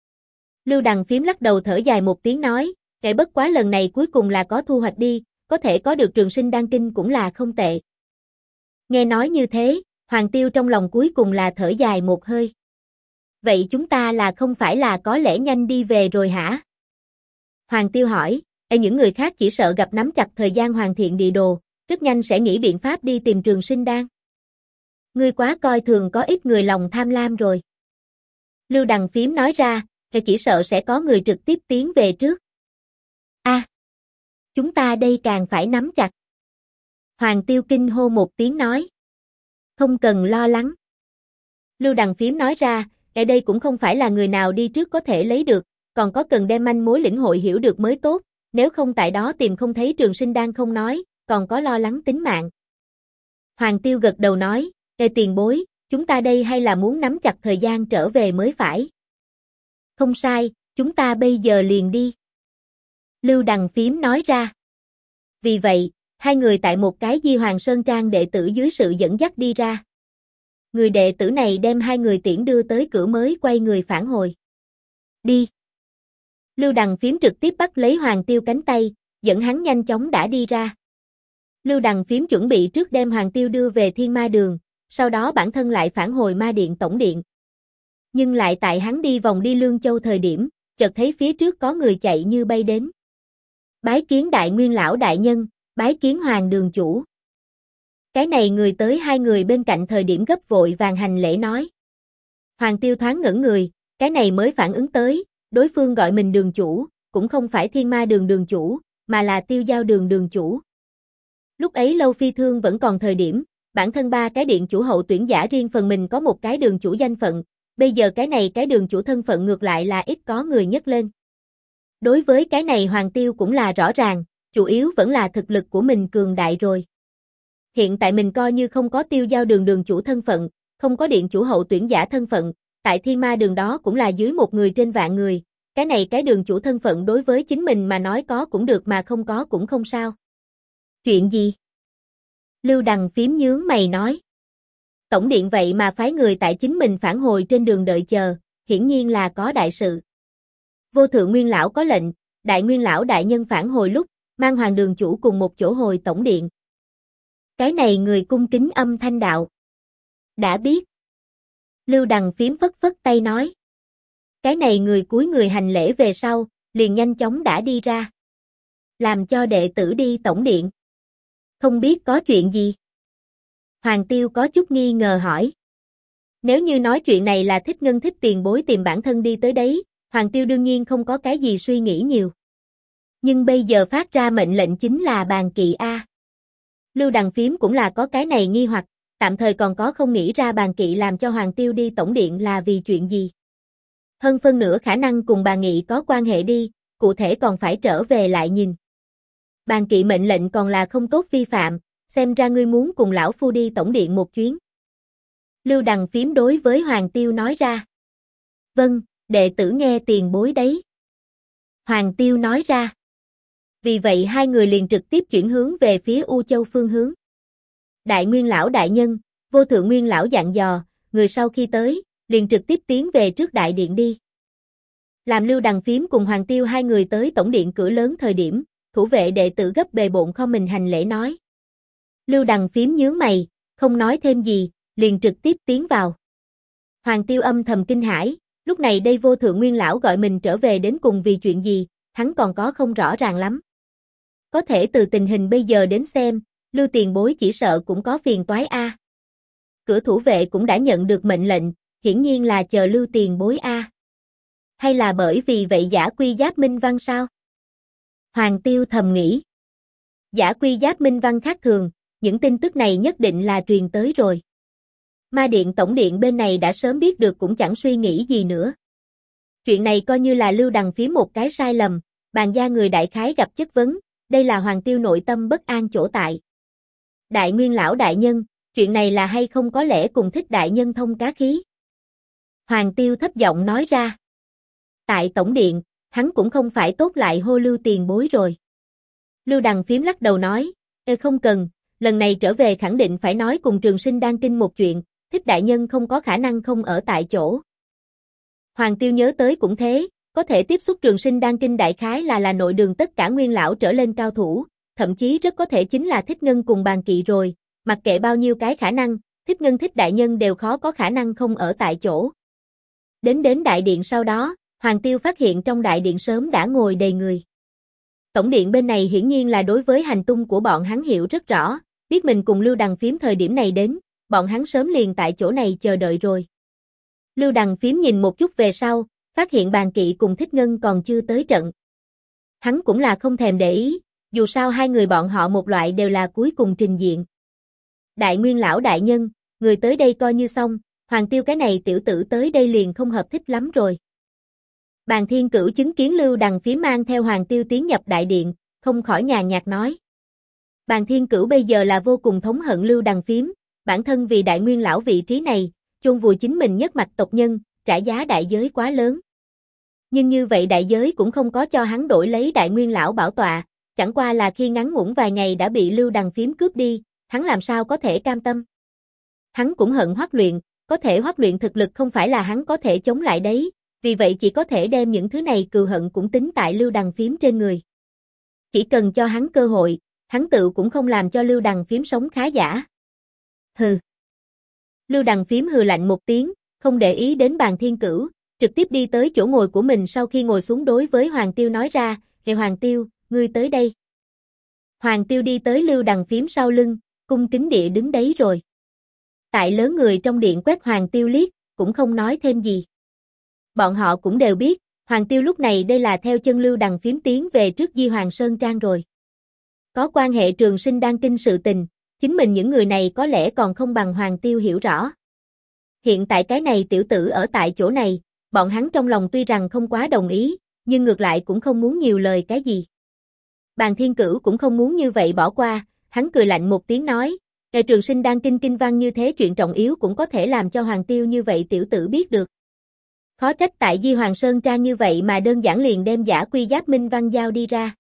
Lưu Đằng Phím lắc đầu thở dài một tiếng nói, kể bất quá lần này cuối cùng là có thu hoạch đi, có thể có được Trường Sinh Đan kinh cũng là không tệ. Nghe nói như thế, Hoàng Tiêu trong lòng cuối cùng là thở dài một hơi. Vậy chúng ta là không phải là có lẽ nhanh đi về rồi hả? Hoàng Tiêu hỏi, những người khác chỉ sợ gặp nắm chặt thời gian hoàn thiện địa đồ, rất nhanh sẽ nghĩ biện pháp đi tìm Trường Sinh Đan. Ngươi quá coi thường có ít người lòng tham lam rồi. Lưu Đằng Phím nói ra, chỉ sợ sẽ có người trực tiếp tiến về trước. Chúng ta đây càng phải nắm chặt. Hoàng Tiêu kinh hô một tiếng nói. Không cần lo lắng. Lưu Đằng Phím nói ra, ở đây cũng không phải là người nào đi trước có thể lấy được, còn có cần đem manh mối lĩnh hội hiểu được mới tốt, nếu không tại đó tìm không thấy Trường Sinh Đan không nói, còn có lo lắng tính mạng. Hoàng Tiêu gật đầu nói, tiền bối, chúng ta đây hay là muốn nắm chặt thời gian trở về mới phải. Không sai, chúng ta bây giờ liền đi. Lưu Đằng Phím nói ra. Vì vậy, hai người tại một cái Di Hoàng Sơn Trang đệ tử dưới sự dẫn dắt đi ra. Người đệ tử này đem hai người tiễn đưa tới cửa mới quay người phản hồi. Đi. Lưu Đằng Phím trực tiếp bắt lấy Hoàng Tiêu cánh tay, dẫn hắn nhanh chóng đã đi ra. Lưu Đằng Phím chuẩn bị trước đem Hoàng Tiêu đưa về Thiên Ma Đường, sau đó bản thân lại phản hồi Ma Điện tổng điện. Nhưng lại tại hắn đi vòng đi Lương Châu thời điểm, chợt thấy phía trước có người chạy như bay đến. Bái kiến Đại Nguyên lão đại nhân, bái kiến Hoàng đường chủ. Cái này người tới hai người bên cạnh thời điểm gấp vội vàng hành lễ nói. Hoàng Tiêu thoáng ngẩn người, cái này mới phản ứng tới, đối phương gọi mình đường chủ, cũng không phải Thiên Ma Đường đường chủ, mà là Tiêu Giao Đường đường chủ. Lúc ấy Lâu Phi Thương vẫn còn thời điểm, bản thân ba cái điện chủ hậu tuyển giả riêng phần mình có một cái đường chủ danh phận, bây giờ cái này cái đường chủ thân phận ngược lại là ít có người nhấc lên. Đối với cái này Hoàng Tiêu cũng là rõ ràng, chủ yếu vẫn là thực lực của mình cường đại rồi. Hiện tại mình coi như không có Tiêu Giao Đường đường chủ thân phận, không có điện chủ hậu tuyển giả thân phận, tại Thiên Ma Đường đó cũng là dưới một người trên vạn người, cái này cái đường chủ thân phận đối với chính mình mà nói có cũng được mà không có cũng không sao. Chuyện gì? Lưu Đằng Phím nhướng mày nói. Tổng điện vậy mà phái người tại chính mình phản hồi trên đường đợi chờ, hiển nhiên là có đại sự. Vô Thượng Nguyên lão có lệnh, Đại Nguyên lão đại nhân phản hồi lúc, mang Hoàng đường chủ cùng một chỗ hồi tổng điện. Cái này người cung kính âm thanh đạo. Đã biết. Lưu Đằng Phím phất phất tay nói. Cái này người cúi người hành lễ về sau, liền nhanh chóng đã đi ra. Làm cho đệ tử đi tổng điện. Không biết có chuyện gì? Hoàng Tiêu có chút nghi ngờ hỏi. Nếu như nói chuyện này là Thích Ngân Thích tiền bối tìm bản thân đi tới đấy, Hoàng Tiêu đương nhiên không có cái gì suy nghĩ nhiều. Nhưng bây giờ phát ra mệnh lệnh chính là bàn kỵ A. Lưu Đằng Phím cũng là có cái này nghi hoặc, tạm thời còn có không nghĩ ra bàn kỵ làm cho Hoàng Tiêu đi tổng điện là vì chuyện gì. Hơn phân nửa khả năng cùng bà nghị có quan hệ đi, cụ thể còn phải trở về lại nhìn. Bàn kỵ mệnh lệnh còn là không tốt vi phạm, xem ra ngươi muốn cùng lão phu đi tổng điện một chuyến. Lưu Đằng Phím đối với Hoàng Tiêu nói ra. Vâng, đệ tử nghe tiền bối đấy. Hoàng Tiêu nói ra. Vì vậy hai người liền trực tiếp chuyển hướng về phía U Châu phương hướng. Đại Nguyên lão đại nhân, Vô Thượng Nguyên lão dặn dò, người sau khi tới, liền trực tiếp tiến về trước đại điện đi. Làm Lưu Đằng Phím cùng Hoàng Tiêu hai người tới tổng điện cửa lớn thời điểm, thủ vệ đệ tử gấp bề bộn kho mình hành lễ nói. Lưu Đằng Phím nhướng mày, không nói thêm gì, liền trực tiếp tiến vào. Hoàng Tiêu âm thầm kinh hãi, lúc này đây Vô Thượng Nguyên lão gọi mình trở về đến cùng vì chuyện gì, hắn còn có không rõ ràng lắm. Có thể từ tình hình bây giờ đến xem, Lưu tiền bối chỉ sợ cũng có phiền toái a. Cửa thủ vệ cũng đã nhận được mệnh lệnh, hiển nhiên là chờ Lưu tiền bối a. Hay là bởi vì vậy Giả Quy Giáp Minh Văn sao? Hoàng Tiêu thầm nghĩ. Giả Quy Giáp Minh Văn khác thường, những tin tức này nhất định là truyền tới rồi. Ma Điện tổng điện bên này đã sớm biết được cũng chẳng suy nghĩ gì nữa. Chuyện này coi như là Lưu Đằng Phím một cái sai lầm, bàn gia người đại khái gặp chất vấn, đây là Hoàng Tiêu nội tâm bất an chỗ tại. Đại Nguyên lão đại nhân, chuyện này là hay không có lẽ cùng Thích đại nhân thông cá khí? Hoàng Tiêu thấp giọng nói ra. Tại tổng điện, hắn cũng không phải tốt lại hô Lưu tiền bối rồi. Lưu Đằng Phím lắc đầu nói, không cần, lần này trở về khẳng định phải nói cùng Trường Sinh Đan Kinh một chuyện, Thích đại nhân không có khả năng không ở tại chỗ. Hoàng Tiêu nhớ tới cũng thế, có thể tiếp xúc Trường Sinh Đan Kinh đại khái là nội đường tất cả nguyên lão trở lên cao thủ, thậm chí rất có thể chính là Thích Ngân cùng bàn kỵ rồi, mặc kệ bao nhiêu cái khả năng, Thích Ngân Thích đại nhân đều khó có khả năng không ở tại chỗ. Đến đại điện sau đó, Hoàng Tiêu phát hiện trong đại điện sớm đã ngồi đầy người. Tổng điện bên này hiển nhiên là đối với hành tung của bọn hắn hiểu rất rõ, biết mình cùng Lưu Đằng Phím thời điểm này đến, bọn hắn sớm liền tại chỗ này chờ đợi rồi. Lưu Đằng Phím nhìn một chút về sau, phát hiện bàn kỵ cùng Thích Ngân còn chưa tới trận. Hắn cũng là không thèm để ý, dù sao hai người bọn họ một loại đều là cuối cùng trình diện. Đại Nguyên lão đại nhân, người tới đây coi như xong, Hoàng Tiêu cái này tiểu tử tới đây liền không hợp thích lắm rồi. Bàn Thiên Cửu chứng kiến Lưu Đằng Phím mang theo Hoàng Tiêu tiến nhập đại điện, không khỏi nhàn nhạt nói. Bàn Thiên Cửu bây giờ là vô cùng thống hận Lưu Đằng Phím, bản thân vì Đại Nguyên lão vị trí này, chôn vùi chính mình nhất mạch tộc nhân, trả giá đại giới quá lớn. Nhưng như vậy đại giới cũng không có cho hắn đổi lấy Đại Nguyên lão bảo tọa, chẳng qua là khi ngắn ngủn vài ngày đã bị Lưu Đằng Phím cướp đi, hắn làm sao có thể cam tâm. Hắn cũng hận Hoắc Luyện, có thể Hoắc Luyện thực lực không phải là hắn có thể chống lại đấy, vì vậy chỉ có thể đem những thứ này cừu hận cũng tính tại Lưu Đằng Phím trên người. Chỉ cần cho hắn cơ hội, hắn tự cũng không làm cho Lưu Đằng Phím sống khá giả. Hừ. Lưu Đằng Phím hừ lạnh một tiếng, không để ý đến Bàn Thiên Cửu, trực tiếp đi tới chỗ ngồi của mình, sau khi ngồi xuống đối với Hoàng Tiêu nói ra, "Hề Hoàng Tiêu, ngươi tới đây." Hoàng Tiêu đi tới Lưu Đằng Phím sau lưng, cung kính địa đứng đấy rồi. Tại lớn người trong điện quét Hoàng Tiêu liếc, cũng không nói thêm gì. Bọn họ cũng đều biết, Hoàng Tiêu lúc này đây là theo chân Lưu Đằng Phím tiến về trước Di Hoàng Sơn Trang rồi. Có quan hệ Trường Sinh Đan Kinh sự tình, chính mình những người này có lẽ còn không bằng Hoàng Tiêu hiểu rõ. Hiện tại cái này tiểu tử ở tại chỗ này, bọn hắn trong lòng tuy rằng không quá đồng ý, nhưng ngược lại cũng không muốn nhiều lời cái gì. Bàn Thiên Cửu cũng không muốn như vậy bỏ qua, hắn cười lạnh một tiếng nói, Trường Sinh Đan Kinh kinh văn như thế chuyện trọng yếu cũng có thể làm cho Hoàng Tiêu như vậy tiểu tử biết được. Khó trách tại Di Hoàng Sơn Trang như vậy mà đơn giản liền đem giả quy giáp minh văn giao đi ra.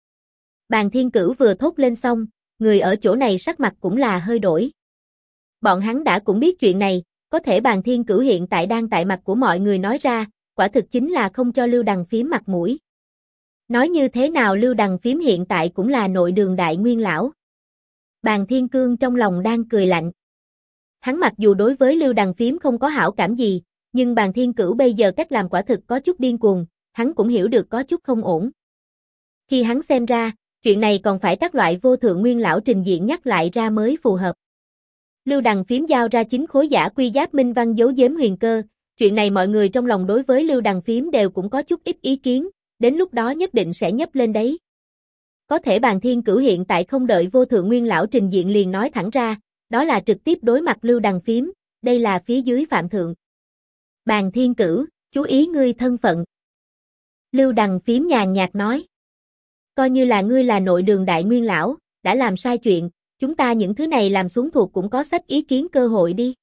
Bàn Thiên Cửu vừa thốt lên xong, người ở chỗ này sắc mặt cũng là hơi đổi. Bọn hắn đã cũng biết chuyện này, có thể Bàn Thiên Cửu hiện tại đang tại mặt của mọi người nói ra, quả thực chính là không cho Lưu Đằng Phím mặt mũi. Nói như thế nào Lưu Đằng Phím hiện tại cũng là nội đường đại nguyên lão. Bàn Thiên Cương trong lòng đang cười lạnh. Hắn mặc dù đối với Lưu Đằng Phím không có hảo cảm gì, nhưng Bàn Thiên Cửu bây giờ cách làm quả thực có chút điên cuồng, hắn cũng hiểu được có chút không ổn. Khi hắn xem ra, chuyện này còn phải các loại vô thượng nguyên lão trình diện nhắc lại ra mới phù hợp. Lưu Đằng Phím giao ra 9 khối giả quy giáp minh văn giấu giếm huyền cơ, chuyện này mọi người trong lòng đối với Lưu Đằng Phím đều cũng có chút ít ý kiến, đến lúc đó nhất định sẽ nhấp lên đấy. Có thể Bàn Thiên Cửu hiện tại không đợi vô thượng nguyên lão trình diện liền nói thẳng ra, đó là trực tiếp đối mặt Lưu Đằng Phím, đây là phía dưới phạm thượng. Bàn Thiên Cửu, chú ý ngươi thân phận. Lưu Đằng Phím nhàn nhạt nói. Coi như là ngươi là nội đường đại nguyên lão, đã làm sai chuyện, chúng ta những thứ này làm xuống thuộc cũng có sách ý kiến cơ hội đi.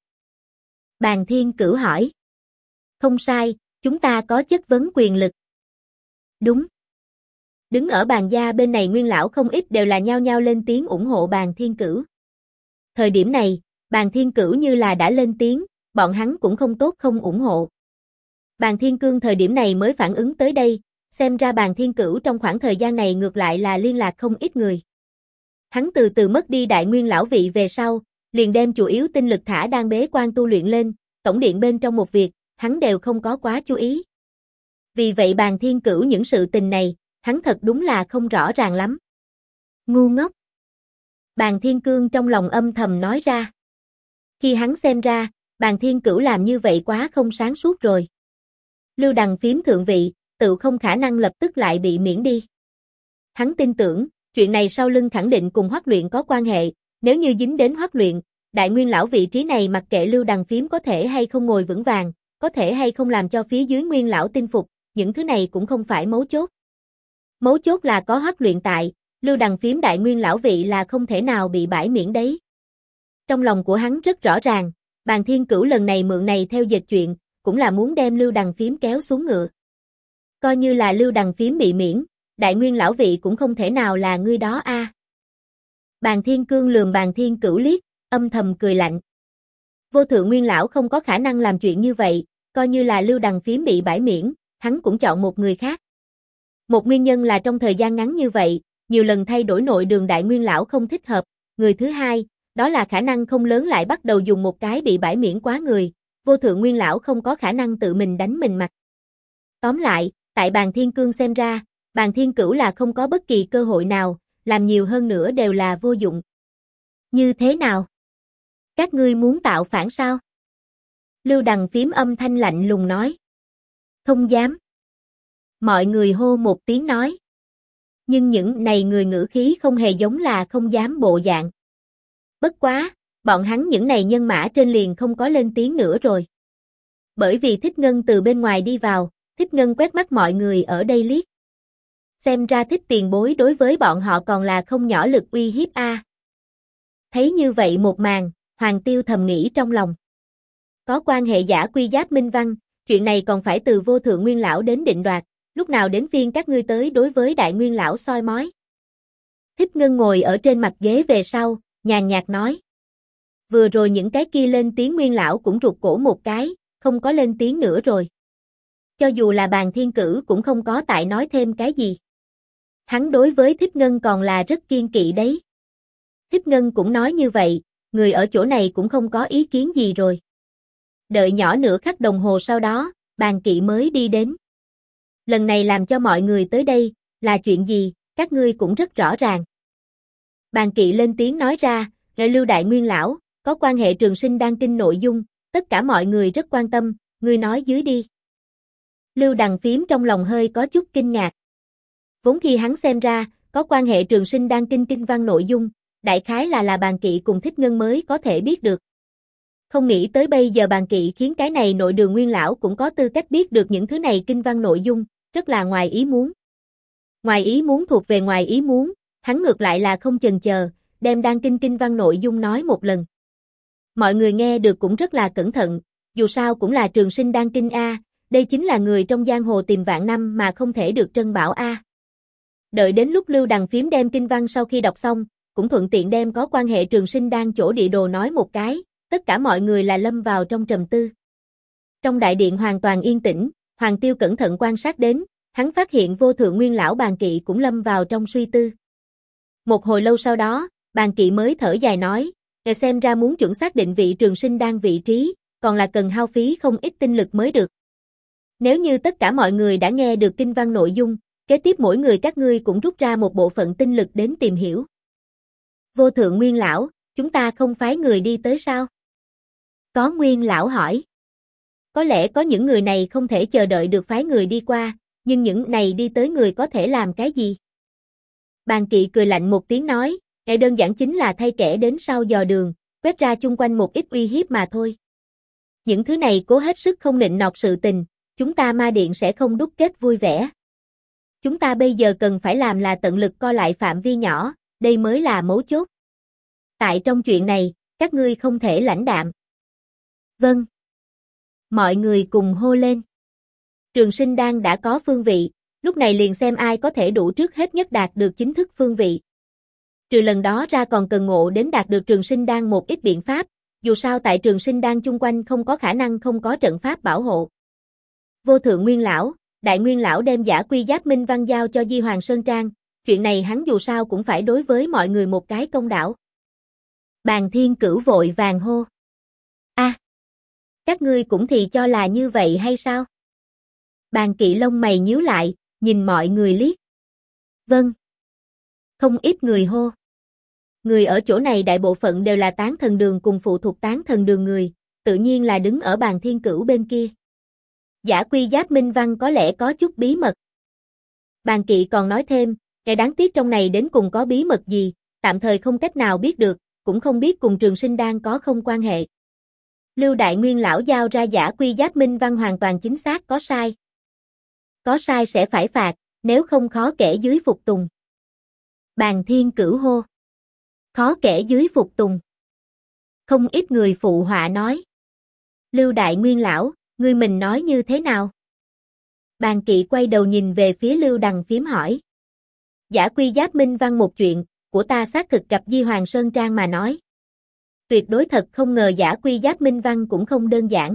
Bàn Thiên Cửu hỏi. Không sai, chúng ta có chất vấn quyền lực. Đúng. Đứng ở bàn gia bên này nguyên lão không ít đều là nhao nhao lên tiếng ủng hộ Bàn Thiên Cửu. Thời điểm này, Bàn Thiên Cửu như là đã lên tiếng, bọn hắn cũng không tốt không ủng hộ. Bàn Thiên Cương thời điểm này mới phản ứng tới đây, xem ra Bàn Thiên Cửu trong khoảng thời gian này ngược lại là liên lạc không ít người. Hắn từ từ mất đi đại nguyên lão vị về sau, liền đem chủ yếu tinh lực thả đang bế quan tu luyện lên, tổng điện bên trong một việc, hắn đều không có quá chú ý. Vì vậy Bàn Thiên Cửu những sự tình này, hắn thật đúng là không rõ ràng lắm. Ngu ngốc. Bàn Thiên Cương trong lòng âm thầm nói ra. Khi hắn xem ra, Bàn Thiên Cửu làm như vậy quá không sáng suốt rồi. Lưu Đằng Phím thượng vị, tự không khả năng lập tức lại bị miễn đi. Hắn tin tưởng, chuyện này sau lưng khẳng định cùng Hoắc Luyện có quan hệ, nếu như dính đến Hoắc Luyện, đại nguyên lão vị trí này mặc kệ Lưu Đằng Phím có thể hay không ngồi vững vàng, có thể hay không làm cho phía dưới nguyên lão tin phục, những thứ này cũng không phải mấu chốt. Mấu chốt là có Hoắc Luyện tại, Lưu Đằng Phím đại nguyên lão vị là không thể nào bị bãi miễn đấy. Trong lòng của hắn rất rõ ràng, Bàn Thiên Cửu lần này mượn này theo dệt chuyện, cũng là muốn đem Lưu Đằng Phím kéo xuống ngựa. Coi như là Lưu Đằng Phím bị miễn, đại nguyên lão vị cũng không thể nào là ngươi đó a. Bàn Thiên Cương lườm Bàn Thiên Cửu liếc, âm thầm cười lạnh. Vô thượng nguyên lão không có khả năng làm chuyện như vậy, coi như là Lưu Đằng Phím bị bãi miễn, hắn cũng chọn một người khác. Một nguyên nhân là trong thời gian ngắn như vậy, nhiều lần thay đổi nội đường đại nguyên lão không thích hợp, người thứ hai, đó là khả năng không lớn lại bắt đầu dùng một cái bị bãi miễn quá người, vô thượng nguyên lão không có khả năng tự mình đánh mình mặt. Tóm lại, tại Bàn Thiên Cương xem ra, Bàn Thiên Cửu là không có bất kỳ cơ hội nào, làm nhiều hơn nữa đều là vô dụng. Như thế nào? Các ngươi muốn tạo phản sao? Lưu Đằng Phím âm thanh lạnh lùng nói. Không dám. Mọi người hô một tiếng nói. Nhưng những này người ngữ khí không hề giống là không dám bộ dạng. Bất quá, bọn hắn những này nhân mã trên liền không có lên tiếng nữa rồi. Bởi vì Thích Ngân từ bên ngoài đi vào, Thích Ngân quét mắt mọi người ở đây liếc. Xem ra Thích tiền bối đối với bọn họ còn là không nhỏ lực uy hiếp a. Thấy như vậy một màn, Hoàng Tiêu thầm nghĩ trong lòng. Có quan hệ giả quy giáp minh văn, chuyện này còn phải từ vô thượng nguyên lão đến định đoạt, lúc nào đến phiên các ngươi tới đối với đại nguyên lão soi mói. Thích Ngân ngồi ở trên mặt ghế về sau, nhàn nhạt nói. Vừa rồi những cái kia lên tiếng nguyên lão cũng rụt cổ một cái, không có lên tiếng nữa rồi. cho dù là Bàn Thiên Cửu cũng không có tại nói thêm cái gì. Hắn đối với Thích Ngân còn là rất kiên kỵ đấy. Thích Ngân cũng nói như vậy, người ở chỗ này cũng không có ý kiến gì rồi. Đợi nhỏ nửa khắc đồng hồ sau đó, Bàn Kỵ mới đi đến. Lần này làm cho mọi người tới đây, là chuyện gì, các ngươi cũng rất rõ ràng. Bàn Kỵ lên tiếng nói ra, nghe Lưu Đại Nguyên lão, có quan hệ Trường Sinh Đan Kinh nội dung, tất cả mọi người rất quan tâm, ngươi nói dưới đi. Lưu Đằng Phiếm trong lòng hơi có chút kinh ngạc. Vốn khi hắn xem ra, có quan hệ Trường Sinh Đan Kinh kinh văn nội dung, đại khái là Bàn Kỵ cùng Thích Ngân mới có thể biết được. Không nghĩ tới bây giờ Bàn Kỵ khiến cái này Nội Đường Nguyên lão cũng có tư cách biết được những thứ này kinh văn nội dung, rất là ngoài ý muốn. Ngoài ý muốn thuộc về ngoài ý muốn, hắn ngược lại là không chần chờ, đem Đan Kinh kinh văn nội dung nói một lần. Mọi người nghe được cũng rất là cẩn thận, dù sao cũng là Trường Sinh Đan Kinh A, đây chính là người trong giang hồ tìm vạn năm mà không thể được trân bảo A. Đợi đến lúc Lưu Đằng Phiếm đem kinh văn sau khi đọc xong, cũng thuận tiện đem có quan hệ Trường Sinh Đan chỗ địa đồ nói một cái, tất cả mọi người là lâm vào trong trầm tư. Trong đại điện hoàn toàn yên tĩnh, Hoàng Tiêu cẩn thận quan sát đến, hắn phát hiện Vô Thượng Nguyên lão Bàn Kỵ cũng lâm vào trong suy tư. Một hồi lâu sau đó, Bàn Kỵ mới thở dài nói, xem ra muốn chuẩn xác định vị Trường Sinh Đan vị trí, còn là cần hao phí không ít tinh lực mới được. Nếu như tất cả mọi người đã nghe được kinh văn nội dung, kế tiếp mỗi người các ngươi cũng rút ra một bộ phận tinh lực đến tìm hiểu. Vô Thượng Nguyên lão, chúng ta không phái người đi tới sao? Có Nguyên lão hỏi. Có lẽ có những người này không thể chờ đợi được phái người đi qua, nhưng những này đi tới người có thể làm cái gì? Bàn Kỵ cười lạnh một tiếng nói, ngay đơn giản chính là thay kẻ đến sau dò đường, quét ra chung quanh một ít uy hiếp mà thôi. Những thứ này cố hết sức không nịnh nọt sự tình, chúng ta Ma Điện sẽ không đúc kết vui vẻ. Chúng ta bây giờ cần phải làm là tận lực co lại phạm vi nhỏ, đây mới là mấu chốt. Tại trong chuyện này, các ngươi không thể lãnh đạm. Vâng. Mọi người cùng hô lên. Trường Sinh Đan đã có phương vị, lúc này liền xem ai có thể đủ trước hết nhất đạt được chính thức phương vị. Trừ lần đó ra còn cần ngộ đến đạt được Trường Sinh Đan một ít biện pháp, dù sao tại Trường Sinh Đan chung quanh không có khả năng không có trận pháp bảo hộ. Vô Thượng Nguyên lão, Đại Nguyên lão đem Giả Quy Giáp Minh Văn giao cho Di Hoàng Sơn Trang, chuyện này hắn dù sao cũng phải đối với mọi người một cái công đạo. Bàn Thiên Cửu vội vàng hô. Các ngươi cũng thì cho là như vậy hay sao? Bàn Kỵ lông mày nhíu lại, nhìn mọi người liếc. Vâng. Không ít người hô. Người ở chỗ này đại bộ phận đều là Tán Thần Đường cùng phụ thuộc Tán Thần Đường người, tự nhiên là đứng ở Bàn Thiên Cửu bên kia. Giả Quy Giáp Minh Văn có lẽ có chút bí mật. Bàn Kỵ còn nói thêm, cái đáng tiếc trong này đến cùng có bí mật gì, tạm thời không cách nào biết được, cũng không biết cùng Trường Sinh Đan có không quan hệ. Lưu Đại Nguyên lão giao ra Giả Quy Giáp Minh Văn hoàn toàn chính xác có sai. Có sai sẽ phải phạt, nếu không khó kể dưới phục tùng. Bàn Thiên Cửu hô. Khó kể dưới phục tùng. Không ít người phụ họa nói. Lưu Đại Nguyên lão, ngươi mình nói như thế nào? Bàn Kỵ quay đầu nhìn về phía Lưu Đằng Phiếm hỏi. Giả Quy Giáp Minh Văn một chuyện, của ta xác thực gặp Di Hoàng Sơn Trang mà nói. Tuyệt đối thật không ngờ Giả Quy Giáp Minh Văn cũng không đơn giản.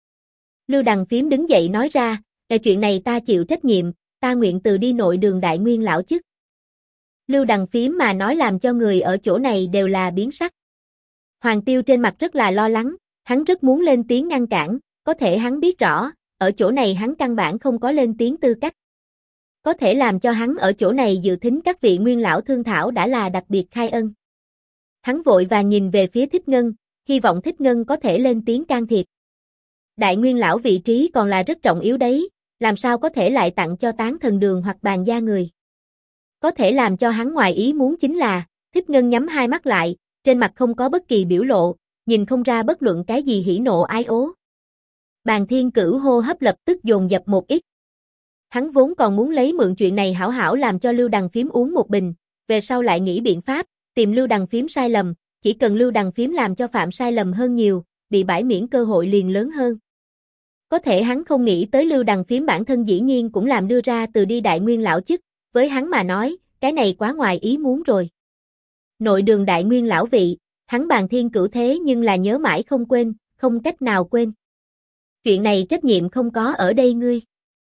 Lưu Đằng Phiếm đứng dậy nói ra, chuyện này ta chịu trách nhiệm, ta nguyện từ đi Nội Đường Đại Nguyên lão chức. Lưu Đằng Phiếm mà nói làm cho người ở chỗ này đều là biến sắc. Hoàng Tiêu trên mặt rất là lo lắng, hắn rất muốn lên tiếng ngăn cản, có thể hắn biết rõ, ở chỗ này hắn căn bản không có lên tiếng tư cách. Có thể làm cho hắn ở chỗ này dự thính các vị nguyên lão thương thảo đã là đặc biệt khai ân. Hắn vội vàng nhìn về phía Thích Ngân, hy vọng Thích Ngân có thể lên tiếng can thiệp. Đại Nguyên lão vị trí còn là rất trọng yếu đấy, làm sao có thể lại tặng cho Tán Thần Đường hoặc Bàn gia người. Có thể làm cho hắn ngoài ý muốn chính là, Thích Ngân nhắm hai mắt lại, trên mặt không có bất kỳ biểu lộ, nhìn không ra bất luận cái gì hỉ nộ ái ố. Bàn Thiên Cửu hô hấp lập tức dồn dập một ít. Hắn vốn còn muốn lấy mượn chuyện này hảo hảo làm cho Lưu Đằng Phiếm uống một bình, về sau lại nghĩ biện pháp, tìm Lưu Đằng Phiếm sai lầm, chỉ cần Lưu Đằng Phiếm làm cho phạm sai lầm hơn nhiều, bị bãi miễn cơ hội liền lớn hơn. Có thể hắn không nghĩ tới Lưu Đằng Phiếm bản thân dĩ nhiên cũng làm đưa ra từ đi Đại Nguyên lão chức, với hắn mà nói, cái này quá ngoài ý muốn rồi. Nội Đường Đại Nguyên lão vị, hắn Bàn Thiên Cửu thế nhưng là nhớ mãi không quên, không cách nào quên. Chuyện này trách nhiệm không có ở đây ngươi.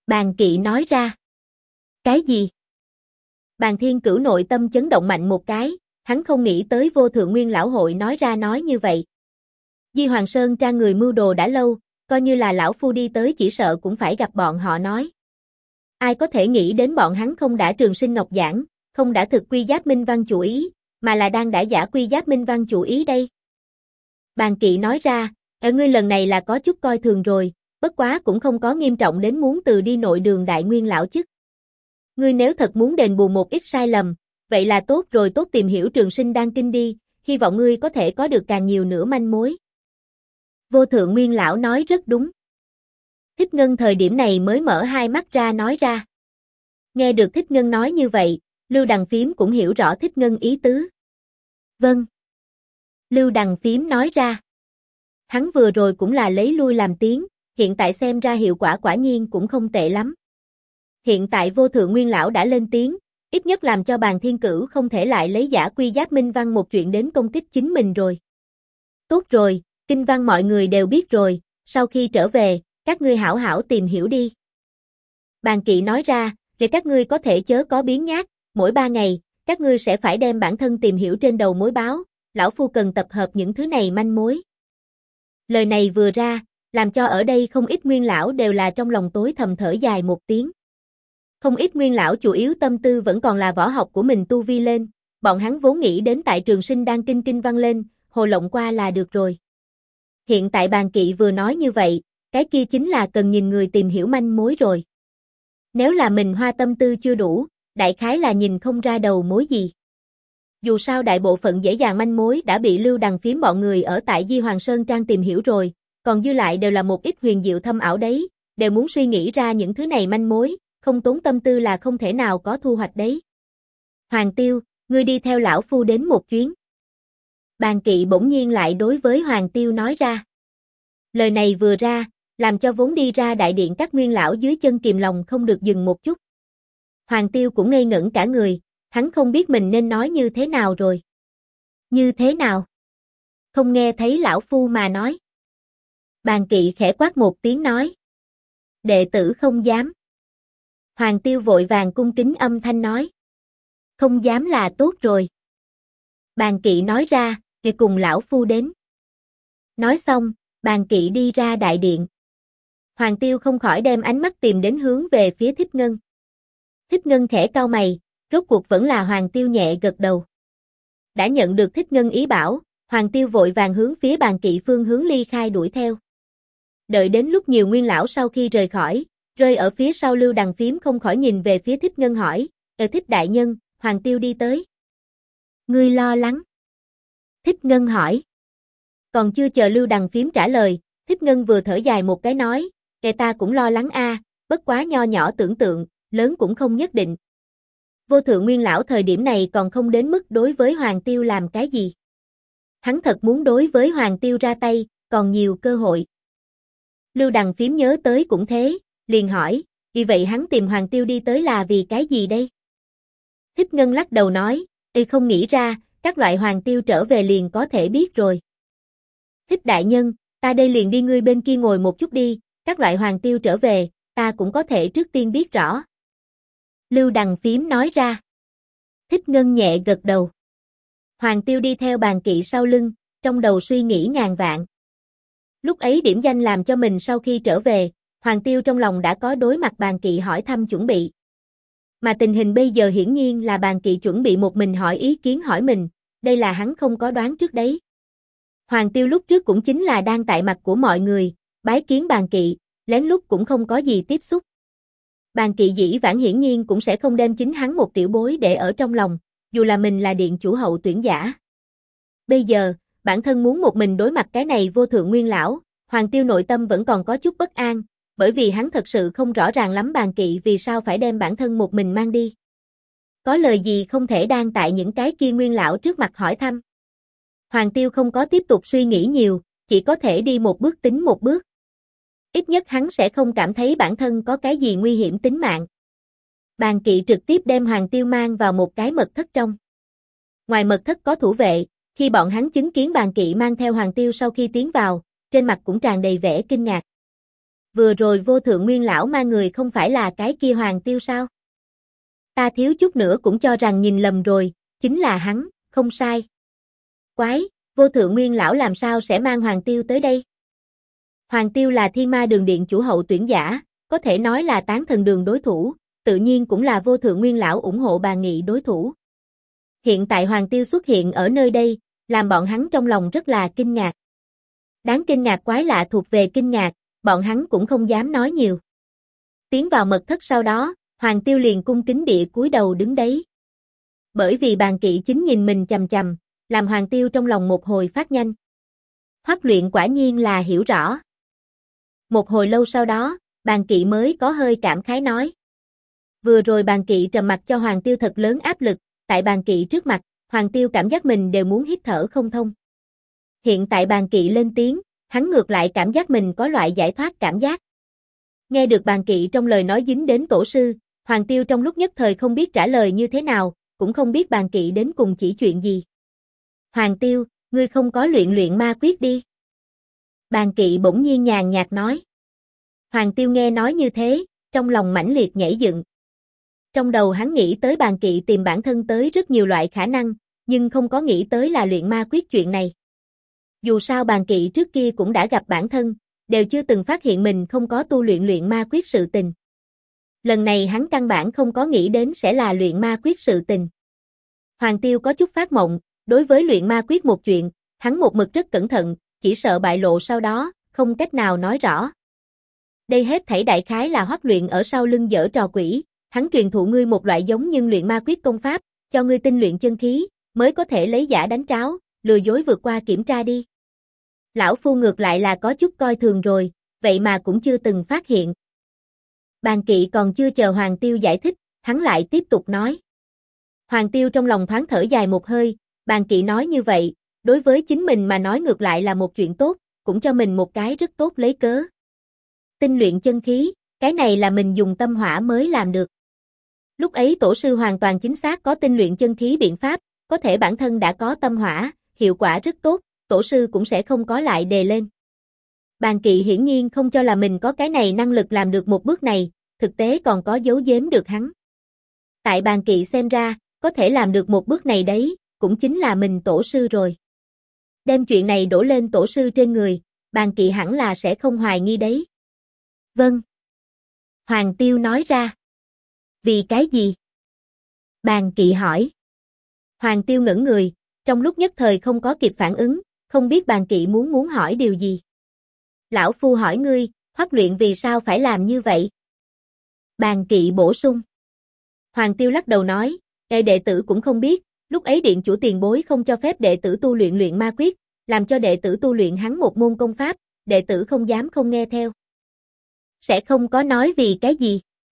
Bàn Kỵ nói ra. Cái gì? Bàn Thiên Cửu nội tâm chấn động mạnh một cái, hắn không nghĩ tới Vô Thượng Nguyên lão hội nói ra nói như vậy. Di Hoàng Sơn Trang người mưu đồ đã lâu, coi như là lão phu đi tới chỉ sợ cũng phải gặp bọn họ nói. Ai có thể nghĩ đến bọn hắn không đã trường sinh ngọc giảng, không đã thực quy giáp minh văn chủ ý, mà là đang đã giả quy giáp minh văn chủ ý đây. Bàn Kỵ nói ra, ở ngươi lần này là có chút coi thường rồi, bất quá cũng không có nghiêm trọng đến muốn từ đi nội đường đại nguyên lão chức. Ngươi nếu thật muốn đền bù một ít sai lầm, vậy là tốt rồi, tốt tìm hiểu trường sinh đan kinh đi, hy vọng ngươi có thể có được càng nhiều nữa manh mối. Vô Thượng Nguyên lão nói rất đúng. Thích Ngân thời điểm này mới mở hai mắt ra nói ra. Nghe được Thích Ngân nói như vậy, Lưu Đằng Phím cũng hiểu rõ Thích Ngân ý tứ. Vâng. Lưu Đằng Phím nói ra. Hắn vừa rồi cũng là lấy lui làm tiếng, hiện tại xem ra hiệu quả quả nhiên cũng không tệ lắm. Hiện tại Vô Thượng Nguyên lão đã lên tiếng, ít nhất làm cho Bàn Thiên Cửu không thể lại lấy giả quy giáp minh văn một chuyện đến công kích chính mình rồi. Tốt rồi, kinh văn mọi người đều biết rồi, sau khi trở về, các ngươi hảo hảo tìm hiểu đi. Bàn Kỵ nói ra, để các ngươi có thể chớ có biến nhát, mỗi 3 ngày, các ngươi sẽ phải đem bản thân tìm hiểu trên đầu mối báo, lão phu cần tập hợp những thứ này manh mối. Lời này vừa ra, làm cho ở đây không ít nguyên lão đều là trong lòng tối thầm thở dài một tiếng. Không ít nguyên lão chủ yếu tâm tư vẫn còn là võ học của mình tu vi lên, bọn hắn vốn nghĩ đến tại trường sinh đan kinh kinh văn lên, hồ lộng qua là được rồi. Hiện tại Bàn Kỵ vừa nói như vậy, cái kia chính là cần nhìn người tìm hiểu manh mối rồi. Nếu là mình hoa tâm tư chưa đủ, đại khái là nhìn không ra đầu mối gì. Dù sao đại bộ phận dễ dàng manh mối đã bị Lưu Đằng Phím bọn người ở tại Di Hoàng Sơn Trang tìm hiểu rồi, còn dư lại đều là một ít huyền diệu thâm ảo đấy, đều muốn suy nghĩ ra những thứ này manh mối, không tốn tâm tư là không thể nào có thu hoạch đấy. Hoàng Tiêu, ngươi đi theo lão phu đến một chuyến. Bàn Kỵ bỗng nhiên lại đối với Hoàng Tiêu nói ra. Lời này vừa ra, làm cho vốn đi ra đại điện các nguyên lão dưới chân kìm lòng không được dừng một chút. Hoàng Tiêu cũng ngây ngẩn cả người, hắn không biết mình nên nói như thế nào rồi. Như thế nào? Không nghe thấy lão phu mà nói. Bàn Kỵ khẽ quát một tiếng nói. Đệ tử không dám. Hoàng Tiêu vội vàng cung kính âm thanh nói. Không dám là tốt rồi. Bàn Kỵ nói ra, kìa cùng lão phu đến. Nói xong, Bàn Kỵ đi ra đại điện. Hoàng Tiêu không khỏi đem ánh mắt tìm đến hướng về phía Thích Ngân. Thích Ngân khẽ cau mày, rốt cuộc vẫn là Hoàng Tiêu nhẹ gật đầu. Đã nhận được Thích Ngân ý bảo, Hoàng Tiêu vội vàng hướng phía Bàn Kỵ phương hướng ly khai đuổi theo. Đợi đến lúc nhiều nguyên lão sau khi rời khỏi, rơi ở phía sau Lưu Đằng Phím không khỏi nhìn về phía Thích Ngân hỏi, Thích đại nhân, Hoàng Tiêu đi tới. Ngươi lo lắng. Thích Ngân hỏi. Còn chưa chờ Lưu Đằng Phím trả lời, Thích Ngân vừa thở dài một cái nói, ta cũng lo lắng a, bất quá nho nhỏ tưởng tượng, lớn cũng không nhất định. Vô Thượng Nguyên lão thời điểm này còn không đến mức đối với Hoàng Tiêu làm cái gì. Hắn thật muốn đối với Hoàng Tiêu ra tay, còn nhiều cơ hội. Lưu Đằng Phím nhớ tới cũng thế, liền hỏi, vì vậy hắn tìm Hoàng Tiêu đi tới là vì cái gì đây? Thích Ngân lắc đầu nói, không nghĩ ra, các loại Hoàng Tiêu trở về liền có thể biết rồi. Thích đại nhân, ta đây liền đi ngươi bên kia ngồi một chút đi, các loại Hoàng Tiêu trở về, ta cũng có thể trước tiên biết rõ. Lưu Đằng Phím nói ra. Thích Ngân nhẹ gật đầu. Hoàng Tiêu đi theo Bàn Kỵ sau lưng, trong đầu suy nghĩ ngàn vạn. Lúc ấy điểm danh làm cho mình sau khi trở về, Hoàng Tiêu trong lòng đã có đối mặt Bàn Kỵ hỏi thăm chuẩn bị. Mà tình hình bây giờ hiển nhiên là Bàn Kỵ chuẩn bị một mình hỏi ý kiến hỏi mình, đây là hắn không có đoán trước đấy. Hoàng Tiêu lúc trước cũng chính là đang tại mặt của mọi người, bái kiến Bàn Kỵ, lén lút cũng không có gì tiếp xúc. Bàn Kỵ dĩ vãng hiển nhiên cũng sẽ không đem chính hắn một tiểu bối để ở trong lòng, dù là mình là điện chủ hậu tuyển giả. Bây giờ, bản thân muốn một mình đối mặt cái này Vô Thượng Nguyên lão, Hoàng Tiêu nội tâm vẫn còn có chút bất an, bởi vì hắn thật sự không rõ ràng lắm Bàn Kỵ vì sao phải đem bản thân một mình mang đi. Có lời gì không thể đang tại những cái kia nguyên lão trước mặt hỏi thăm. Hoàng Tiêu không có tiếp tục suy nghĩ nhiều, chỉ có thể đi một bước tính một bước. Ít nhất hắn sẽ không cảm thấy bản thân có cái gì nguy hiểm tính mạng. Bàn Kỵ trực tiếp đem Hoàng Tiêu mang vào một cái mật thất trong. Ngoài mật thất có thủ vệ, khi bọn hắn chứng kiến Bàn Kỵ mang theo Hoàng Tiêu sau khi tiến vào, trên mặt cũng tràn đầy vẻ kinh ngạc. Vừa rồi Vô Thượng Nguyên lão ma người không phải là cái kia Hoàng Tiêu sao? Ta thiếu chút nữa cũng cho rằng nhìn lầm rồi, chính là hắn, không sai. Quái, Vô Thượng Nguyên lão làm sao sẽ mang Hoàng Tiêu tới đây? Hoàng Tiêu là Thiên Ma Đường điện chủ hậu tuyển giả, có thể nói là Tán Thần Đường đối thủ, tự nhiên cũng là Vô Thượng Nguyên lão ủng hộ Bàn Nghị đối thủ. Hiện tại Hoàng Tiêu xuất hiện ở nơi đây, làm bọn hắn trong lòng rất là kinh ngạc. Đáng kinh ngạc quái lạ thuộc về kinh ngạc, bọn hắn cũng không dám nói nhiều. Tiến vào mật thất sau đó, Hoàng Tiêu liền cung kính địa cúi đầu đứng đấy. Bởi vì Bàn Kỵ chính nhìn mình chằm chằm, làm Hoàng Tiêu trong lòng một hồi phát nhanh. Hoắc Luyện quả nhiên là hiểu rõ. Một hồi lâu sau đó, Bàn Kỵ mới có hơi cảm khái nói. Vừa rồi Bàn Kỵ trầm mặc cho Hoàng Tiêu thật lớn áp lực, tại Bàn Kỵ trước mặt, Hoàng Tiêu cảm giác mình đều muốn hít thở không thông. Hiện tại Bàn Kỵ lên tiếng, hắn ngược lại cảm giác mình có loại giải thoát cảm giác. Nghe được Bàn Kỵ trong lời nói dính đến tổ sư, Hoàng Tiêu trong lúc nhất thời không biết trả lời như thế nào, cũng không biết Bàn Kỵ đến cùng chỉ chuyện gì. Hoàng Tiêu, ngươi không có luyện ma quyết đi. Bàn Kỵ bỗng nhiên nhàn nhạt nói. Hoàng Tiêu nghe nói như thế, trong lòng mãnh liệt nhảy dựng. Trong đầu hắn nghĩ tới Bàn Kỵ tìm bản thân tới rất nhiều loại khả năng, nhưng không có nghĩ tới là luyện ma quyết chuyện này. Dù sao Bàn Kỵ trước kia cũng đã gặp bản thân, đều chưa từng phát hiện mình không có tu luyện ma quyết sự tình. Lần này hắn căn bản không có nghĩ đến sẽ là luyện ma quyết sự tình. Hoàng Tiêu có chút phát mộng, đối với luyện ma quyết một chuyện, hắn một mực rất cẩn thận, chỉ sợ bại lộ sau đó, không cách nào nói rõ. Đây hết thảy đại khái là Hoắc Luyện ở sau lưng giở trò quỷ, hắn truyền thụ ngươi một loại giống nhưng luyện ma quyết công pháp, cho ngươi tinh luyện chân khí, mới có thể lấy giả đánh tráo, lừa dối vượt qua kiểm tra đi. Lão Phu ngược lại là có chút coi thường rồi, vậy mà cũng chưa từng phát hiện. Bàn Kỵ còn chưa chờ Hoàng Tiêu giải thích, hắn lại tiếp tục nói. Hoàng Tiêu trong lòng thoáng thở dài một hơi, Bàn Kỵ nói như vậy, đối với chính mình mà nói ngược lại là một chuyện tốt, cũng cho mình một cái rất tốt lấy cớ. Tinh luyện chân khí, cái này là mình dùng tâm hỏa mới làm được. Lúc ấy tổ sư hoàn toàn chính xác có tinh luyện chân khí biện pháp, có thể bản thân đã có tâm hỏa, hiệu quả rất tốt, tổ sư cũng sẽ không có lại đề lên. Bàn Kỵ hiển nhiên không cho là mình có cái này năng lực làm được một bước này, thực tế còn có giấu giếm được hắn. Tại Bàn Kỵ xem ra, có thể làm được một bước này đấy, cũng chính là mình tổ sư rồi. Đem chuyện này đổ lên tổ sư trên người, Bàn Kỵ hẳn là sẽ không hoài nghi đấy. Vâng. Hoàng Tiêu nói ra. Vì cái gì? Bàn Kỵ hỏi. Hoàng Tiêu ngẩn người, trong lúc nhất thời không có kịp phản ứng, không biết Bàn Kỵ muốn hỏi điều gì. Lão Phu hỏi ngươi, Hoắc Luyện vì sao phải làm như vậy? Bàn Kỵ bổ sung. Hoàng Tiêu lắc đầu nói, đệ tử cũng không biết, lúc ấy điện chủ tiền bối không cho phép đệ tử tu luyện ma quyết, làm cho đệ tử tu luyện hắn một môn công pháp, đệ tử không dám không nghe theo. Sẽ không có nói vì cái gì?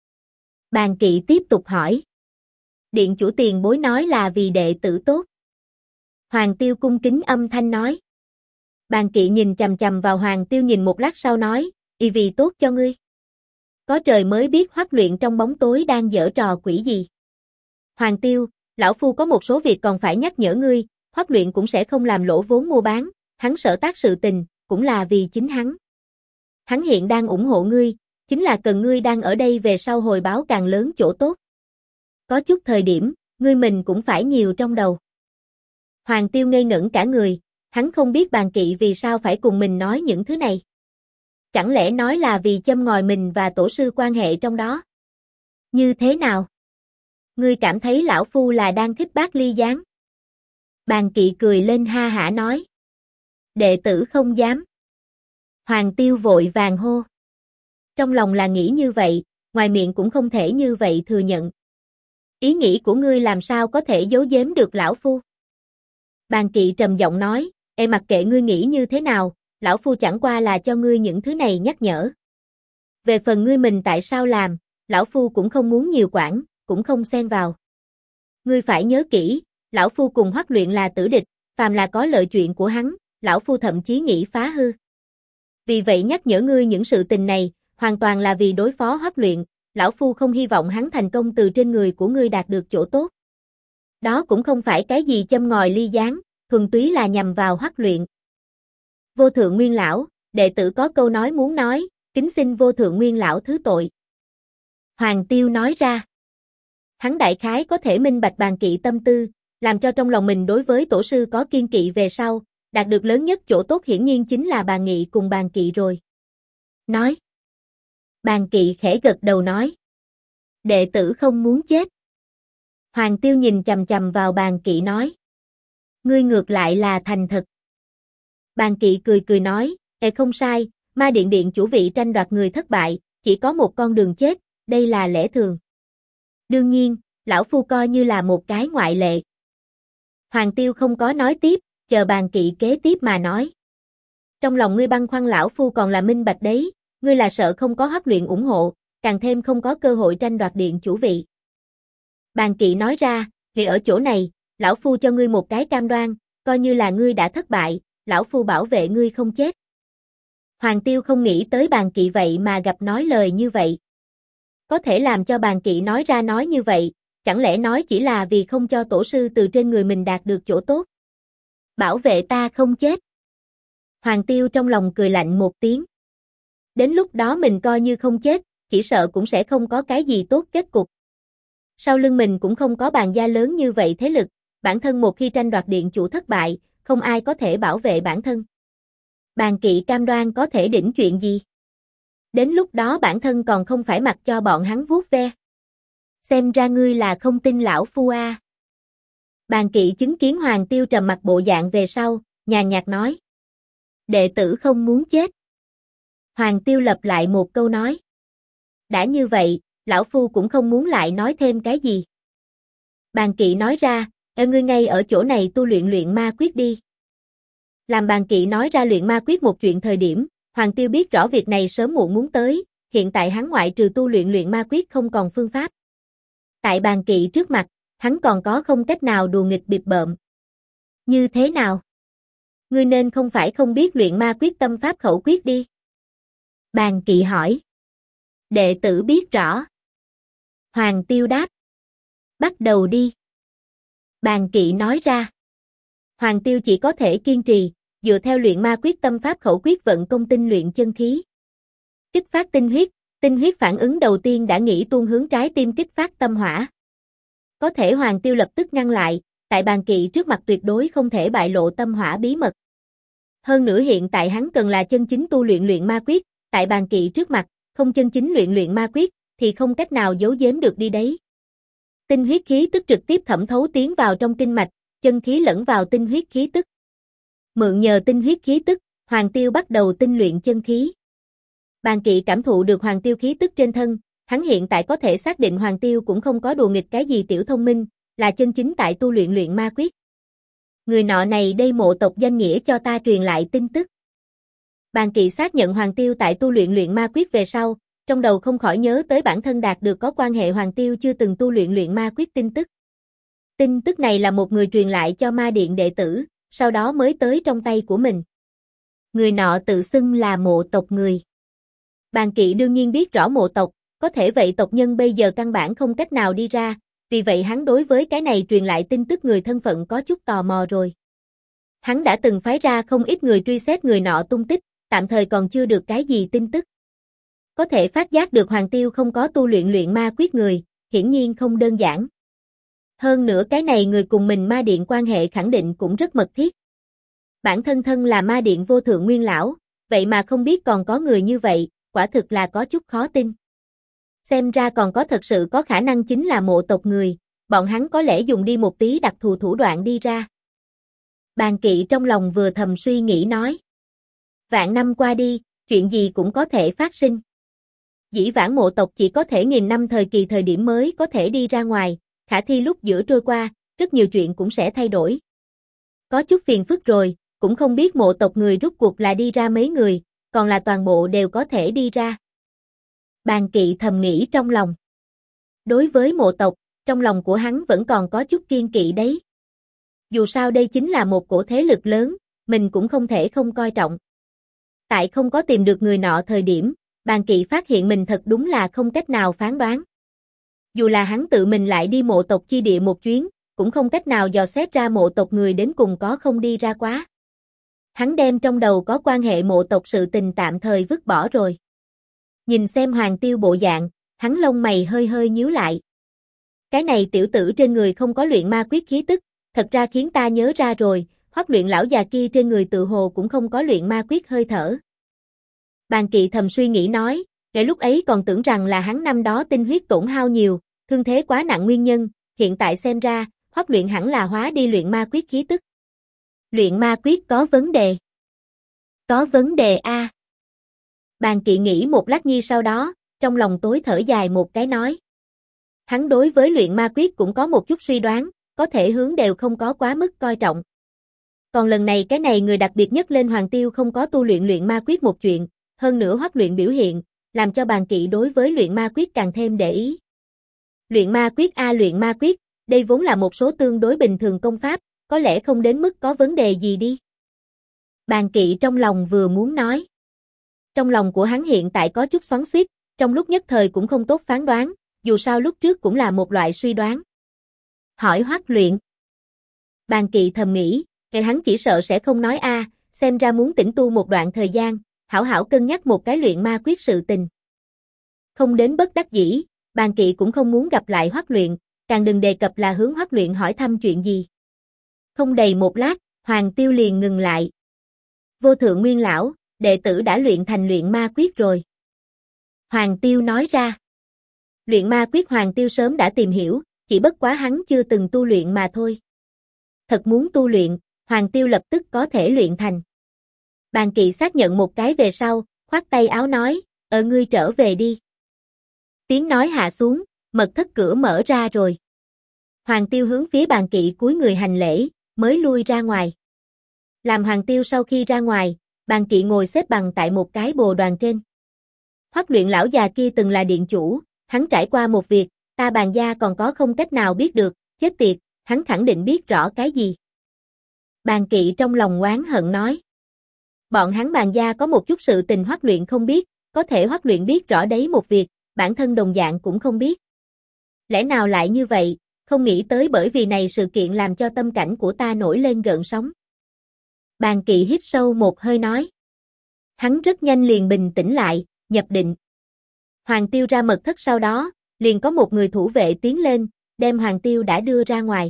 Bàn Kỵ tiếp tục hỏi. Điện chủ tiền bối nói là vì đệ tử tốt. Hoàng Tiêu cung kính âm thanh nói. Bàn Kỵ nhìn chằm chằm vào Hoàng Tiêu nhìn một lát sau nói, y vì tốt cho ngươi. Có trời mới biết Hoắc Luyện trong bóng tối đang giở trò quỷ gì. Hoàng Tiêu, lão Phu có một số việc còn phải nhắc nhở ngươi, Hoắc Luyện cũng sẽ không làm lỗ vốn mua bán, hắn sở tác sự tình, cũng là vì chính hắn. Hắn hiện đang ủng hộ ngươi, chính là cần ngươi đang ở đây về sau hồi báo càng lớn chỗ tốt. Có chút thời điểm, ngươi mình cũng phải nhiều trong đầu. Hoàng Tiêu ngây ngẩn cả người, hắn không biết Bàn Kỵ vì sao phải cùng mình nói những thứ này. Chẳng lẽ nói là vì châm ngòi mình và tổ sư quan hệ trong đó? Như thế nào? Ngươi cảm thấy lão Phu là đang khích bác ly gián? Bàn Kỵ cười lên ha hả nói. Đệ tử không dám. Hoàng Tiêu vội vàng hô. Trong lòng là nghĩ như vậy, ngoài miệng cũng không thể như vậy thừa nhận. Ý nghĩ của ngươi làm sao có thể giấu giếm được lão Phu? Bàn Kỵ trầm giọng nói, mặc kệ ngươi nghĩ như thế nào, lão Phu chẳng qua là cho ngươi những thứ này nhắc nhở. Về phần ngươi mình tại sao làm, lão Phu cũng không muốn nhiều quản, cũng không xen vào. Ngươi phải nhớ kỹ, lão Phu cùng Hoắc Luyện là tử địch, phàm là có lợi chuyện của hắn, lão Phu thậm chí nghĩ phá hư. Vì vậy nhắc nhở ngươi những sự tình này, hoàn toàn là vì đối phó Hoắc Luyện, lão Phu không hy vọng hắn thành công từ trên người của ngươi đạt được chỗ tốt. Đó cũng không phải cái gì châm ngòi ly gián, thuần túy là nhằm vào Hoắc Luyện. Vô Thượng Nguyên lão, đệ tử có câu nói muốn nói, kính xin vô thượng nguyên lão thứ tội. Hoàng Tiêu nói ra. Hắn đại khái có thể minh bạch Bàn Kỵ tâm tư, làm cho trong lòng mình đối với tổ sư có kiên kỵ về sau, đạt được lớn nhất chỗ tốt hiển nhiên chính là Bàn Nghị cùng Bàn Kỵ rồi. Nói. Bàn Kỵ khẽ gật đầu nói. Đệ tử không muốn chết. Hoàng Tiêu nhìn chằm chằm vào Bàn Kỵ nói. Ngươi ngược lại là thành thật. Bàn Kỵ cười cười nói, không sai, Ma Điện điện chủ vị tranh đoạt người thất bại, chỉ có một con đường chết, đây là lẽ thường. Đương nhiên, lão phu coi như là một cái ngoại lệ. Hoàng Tiêu không có nói tiếp, chờ Bàn Kỵ kế tiếp mà nói. Trong lòng ngươi băn khoăn lão phu còn là minh bạch đấy, ngươi là sợ không có huấn luyện ủng hộ, càng thêm không có cơ hội tranh đoạt điện chủ vị. Bàn Kỵ nói ra, vì ở chỗ này, lão phu cho ngươi một cái cam đoan, coi như là ngươi đã thất bại, lão phu bảo vệ ngươi không chết. Hoàng Tiêu không nghĩ tới Bàn Kỵ vậy mà gặp nói lời như vậy. Có thể làm cho Bàn Kỵ nói ra nói như vậy, chẳng lẽ nói chỉ là vì không cho tổ sư từ trên người mình đạt được chỗ tốt. Bảo vệ ta không chết. Hoàng Tiêu trong lòng cười lạnh một tiếng. Đến lúc đó mình coi như không chết, chỉ sợ cũng sẽ không có cái gì tốt kết cục. Sau lưng mình cũng không có Bàn gia lớn như vậy thế lực, bản thân một khi tranh đoạt điện chủ thất bại, không ai có thể bảo vệ bản thân. Bàn Kỵ cam đoan có thể đỉnh chuyện gì? Đến lúc đó bản thân còn không phải mặc cho bọn hắn vuốt ve. Xem ra ngươi là không tin lão phu a. Bàn Kỵ chứng kiến Hoàng Tiêu trầm mặc bộ dạng về sau, nhàn nhạt nói. Đệ tử không muốn chết. Hoàng Tiêu lặp lại một câu nói. Đã như vậy, lão phu cũng không muốn lại nói thêm cái gì. Bàn Kỵ nói ra, ngươi ngay ở chỗ này tu luyện ma quyết đi. Làm Bàn Kỵ nói ra luyện ma quyết một chuyện thời điểm, Hoàng Tiêu biết rõ việc này sớm muộn muốn tới, hiện tại hắn ngoại trừ tu luyện ma quyết không còn phương pháp. Tại Bàn Kỵ trước mặt, hắn còn có không cách nào đùa nghịch bịp bợm. Như thế nào? Ngươi nên không phải không biết luyện ma quyết tâm pháp khẩu quyết đi. Bàn Kỵ hỏi. Đệ tử biết rõ. Hoàng Tiêu đáp. Bắt đầu đi. Bàn Kỵ nói ra. Hoàng Tiêu chỉ có thể kiên trì, dựa theo luyện ma quyết tâm pháp khẩu quyết vận công tinh luyện chân khí. Kích phát tinh huyết phản ứng đầu tiên đã nghĩ tuôn hướng trái tim kích phát tâm hỏa. Có thể Hoàng Tiêu lập tức ngăn lại, tại Bàn Kỵ trước mặt tuyệt đối không thể bại lộ tâm hỏa bí mật. Hơn nữa hiện tại hắn cần là chân chính tu luyện ma quyết, tại Bàn Kỵ trước mặt, không chân chính luyện ma quyết, thì không cách nào giấu giếm được đi đấy. Tinh huyết khí tức trực tiếp thẩm thấu tiến vào trong kinh mạch, chân khí lẫn vào tinh huyết khí tức. Mượn nhờ tinh huyết khí tức, Hoàng Tiêu bắt đầu tinh luyện chân khí. Bàn Kỵ cảm thụ được Hoàng Tiêu khí tức trên thân, hắn hiện tại có thể xác định Hoàng Tiêu cũng không có đùa nghịch cái gì tiểu thông minh, là chân chính tại tu luyện ma quyết. Người nọ này đây mộ tộc danh nghĩa cho ta truyền lại tin tức. Bàn Kỵ xác nhận Hoàng Tiêu tại tu luyện ma quyết về sau, trong đầu không khỏi nhớ tới bản thân đạt được có quan hệ Hoàng Tiêu chưa từng tu luyện ma quyết tin tức. Tin tức này là một người truyền lại cho Ma Điện đệ tử, sau đó mới tới trong tay của mình. Người nọ tự xưng là mộ tộc người. Bàn Kỵ đương nhiên biết rõ mộ tộc, có thể vậy tộc nhân bây giờ căn bản không cách nào đi ra, vì vậy hắn đối với cái này truyền lại tin tức người thân phận có chút tò mò rồi. Hắn đã từng phái ra không ít người truy xét người nọ tung tích, tạm thời còn chưa được cái gì tin tức. Có thể phát giác được Hoàng Tiêu không có tu luyện ma quyết người, hiển nhiên không đơn giản. Hơn nữa cái này người cùng mình Ma Điện quan hệ khẳng định cũng rất mật thiết. Bản thân là Ma Điện vô thượng nguyên lão, vậy mà không biết còn có người như vậy, quả thực là có chút khó tin. Xem ra còn có thật sự có khả năng chính là mộ tộc người, bọn hắn có lẽ dùng đi một tí đặc thù thủ đoạn đi ra. Bàn Kỵ trong lòng vừa thầm suy nghĩ nói. Vạn năm qua đi, chuyện gì cũng có thể phát sinh. Dĩ vãng mộ tộc chỉ có thể nghìn năm thời kỳ thời điểm mới có thể đi ra ngoài, khả thi lúc giữa trôi qua, rất nhiều chuyện cũng sẽ thay đổi. Có chút phiền phức rồi, cũng không biết mộ tộc người rút cuộc là đi ra mấy người, còn là toàn bộ đều có thể đi ra. Bàn Kỵ thầm nghĩ trong lòng. Đối với mộ tộc, trong lòng của hắn vẫn còn có chút kiên kỵ đấy. Dù sao đây chính là một cổ thế lực lớn, mình cũng không thể không coi trọng. Tại không có tìm được người nọ thời điểm, Bàn Kỵ phát hiện mình thật đúng là không cách nào phán đoán. Dù là hắn tự mình lại đi mộ tộc chi địa một chuyến, cũng không cách nào dò xét ra mộ tộc người đến cùng có không đi ra quá. Hắn đem trong đầu có quan hệ mộ tộc sự tình tạm thời vứt bỏ rồi. Nhìn xem Hoàng Tiêu bộ dạng, hắn lông mày hơi hơi nhíu lại. Cái này tiểu tử trên người không có luyện ma quyết khí tức, thật ra khiến ta nhớ ra rồi, Hoắc Luyện lão già kia trên người tự hồ cũng không có luyện ma quyết hơi thở. Bàn Kỵ thầm suy nghĩ nói, kể lúc ấy còn tưởng rằng là hắn năm đó tinh huyết tổn hao nhiều, thương thế quá nặng nguyên nhân, hiện tại xem ra, Hoắc Luyện hẳn là hóa đi luyện ma quyết khí tức. Luyện ma quyết có vấn đề. Có vấn đề a. Bàn Kỵ nghĩ một lát nhi sau đó, trong lòng tối thở dài một cái nói. Hắn đối với luyện ma quyết cũng có một chút suy đoán, có thể hướng đều không có quá mức coi trọng. Còn lần này cái này người đặc biệt nhất lên Hoàng Tiêu không có tu luyện luyện ma quyết một chuyện, hơn nữa Hoắc Luyện biểu hiện, làm cho Bàn Kỵ đối với luyện ma quyết càng thêm để ý. Luyện ma quyết luyện ma quyết, đây vốn là một số tương đối bình thường công pháp, có lẽ không đến mức có vấn đề gì đi. Bàn Kỵ trong lòng vừa muốn nói. Trong lòng của hắn hiện tại có chút xoắn xuýt, trong lúc nhất thời cũng không tốt phán đoán, dù sao lúc trước cũng là một loại suy đoán. Hỏi Hoắc Luyện. Bàn Kỵ thầm nghĩ, cái hắn chỉ sợ sẽ không nói xem ra muốn tĩnh tu một đoạn thời gian, hảo hảo cân nhắc một cái luyện ma quyết sự tình. Không đến bất đắc dĩ, Bàn Kỵ cũng không muốn gặp lại Hoắc Luyện, càng đừng đề cập là hướng Hoắc Luyện hỏi thăm chuyện gì. Không đầy một lát, Hoàng Tiêu liền ngừng lại. Vô Thượng Nguyên lão, đệ tử đã luyện thành luyện ma quyết rồi. Hoàng Tiêu nói ra. Luyện ma quyết Hoàng Tiêu sớm đã tìm hiểu, chỉ bất quá hắn chưa từng tu luyện mà thôi. Thật muốn tu luyện, Hoàng Tiêu lập tức có thể luyện thành. Bàn Kỵ xác nhận một cái về sau, khoát tay áo nói, ngươi trở về đi. Tiếng nói hạ xuống, mật thất cửa mở ra rồi. Hoàng Tiêu hướng phía Bàn Kỵ cúi người hành lễ, mới lui ra ngoài. Làm Hoàng Tiêu sau khi ra ngoài, Bàn Kỵ ngồi xếp bằng tại một cái bồ đoàn trên. Hoắc Luyện lão già kia từng là điện chủ, hắn trải qua một việc, ta Bàn gia còn có không cách nào biết được, chết tiệt, hắn khẳng định biết rõ cái gì. Bàn Kỵ trong lòng oán hận nói. Bọn hắn Bàn gia có một chút sự tình Hoắc Luyện không biết, có thể Hoắc Luyện biết rõ đấy một việc, bản thân đồng dạng cũng không biết. Lẽ nào lại như vậy, không nghĩ tới bởi vì này sự kiện làm cho tâm cảnh của ta nổi lên gợn sóng. Bàn Kỵ hít sâu một hơi nói. Hắn rất nhanh liền bình tĩnh lại, nhập định. Hoàng Tiêu ra mật thất sau đó, liền có một người thủ vệ tiến lên, đem Hoàng Tiêu đã đưa ra ngoài.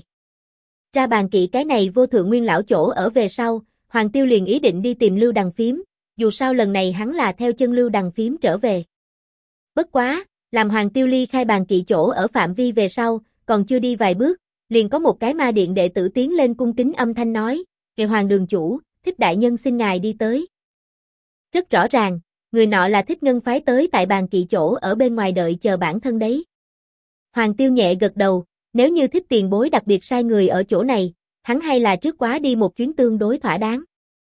Ra Bàn Kỵ cái này Vô Thượng Nguyên lão chỗ ở về sau, Hoàng Tiêu liền ý định đi tìm Lưu Đằng Phím, dù sao lần này hắn là theo chân Lưu Đằng Phím trở về. Bất quá, làm Hoàng Tiêu ly khai Bàn Kỵ chỗ ở phạm vi về sau, còn chưa đi vài bước, liền có một cái ma điện đệ tử tiến lên cung kính âm thanh nói, "Kệ Hoàng đường chủ, Thích đại nhân xin ngài đi tới." Rất rõ ràng, người nọ là Thích Ngân phái tới tại Bàn Kỵ chỗ ở bên ngoài đợi chờ bản thân đấy. Hoàng Tiêu nhẹ gật đầu, nếu như Thích tiền bối đặc biệt sai người ở chỗ này, hắn hay là trước quá đi một chuyến tương đối thỏa đáng.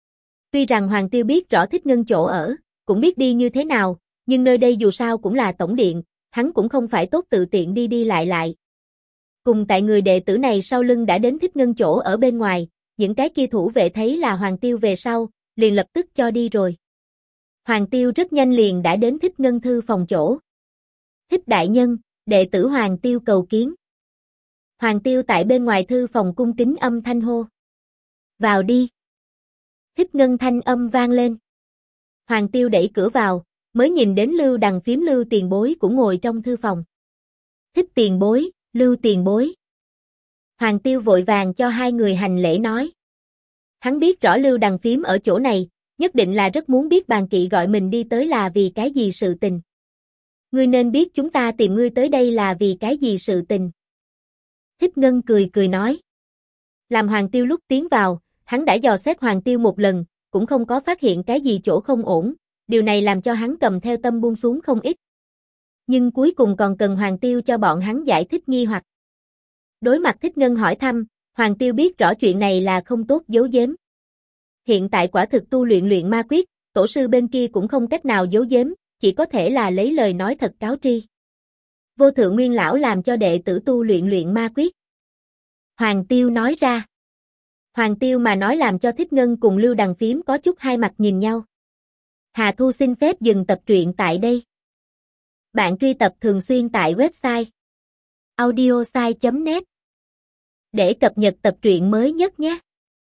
Tuy rằng Hoàng Tiêu biết rõ Thích Ngân chỗ ở, cũng biết đi như thế nào, nhưng nơi đây dù sao cũng là tổng điện, hắn cũng không phải tốt tự tiện đi đi lại. Cùng tại người đệ tử này sau lưng đã đến Thích Ngân chỗ ở bên ngoài, những cái kia thủ vệ thấy là Hoàng Tiêu về sau, liền lập tức cho đi rồi. Hoàng Tiêu rất nhanh liền đã đến Thích Ngân thư phòng chỗ. Thích đại nhân, đệ tử Hoàng Tiêu cầu kiến. Hoàng Tiêu tại bên ngoài thư phòng cung kính âm thanh hô. Vào đi. Thích Ngân thanh âm vang lên. Hoàng Tiêu đẩy cửa vào, mới nhìn đến Lưu Đằng Phím Lưu tiền bối cũng ngồi trong thư phòng. Thích tiền bối, Lưu tiền bối. Hoàng Tiêu vội vàng cho hai người hành lễ nói. Hắn biết rõ Lưu Đằng Phím ở chỗ này, nhất định là rất muốn biết Bàn Kỵ gọi mình đi tới là vì cái gì sự tình. Ngươi nên biết chúng ta tìm ngươi tới đây là vì cái gì sự tình. Thích Ngân cười cười nói. Làm Hoàng Tiêu lúc tiến vào, hắn đã dò xét Hoàng Tiêu một lần, cũng không có phát hiện cái gì chỗ không ổn, điều này làm cho hắn cầm theo tâm buông xuống không ít. Nhưng cuối cùng còn cần Hoàng Tiêu cho bọn hắn giải thích nghi hoặc. Đối mặt Thích Ngân hỏi thăm, Hoàng Tiêu biết rõ chuyện này là không tốt giấu giếm. Hiện tại quả thực tu luyện luyện ma quyết, tổ sư bên kia cũng không cách nào giấu giếm, chỉ có thể là lấy lời nói thật cáo tri. Vô Thượng Nguyên lão làm cho đệ tử tu luyện luyện ma quyết. Hoàng Tiêu nói ra. Hoàng Tiêu mà nói làm cho Thích Ngân cùng Lưu Đằng Phím có chút hai mặt nhìn nhau. Hà Thu xin phép dừng tập truyện tại đây. Bạn truy tập thường xuyên tại website audiosai.net để cập nhật tập truyện mới nhất nhé.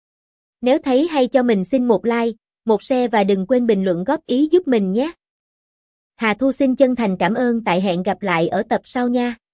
Nếu thấy hay cho mình xin một like, một share và đừng quên bình luận góp ý giúp mình nhé. Hà Thu xin chân thành cảm ơn tại hẹn gặp lại ở tập sau nha.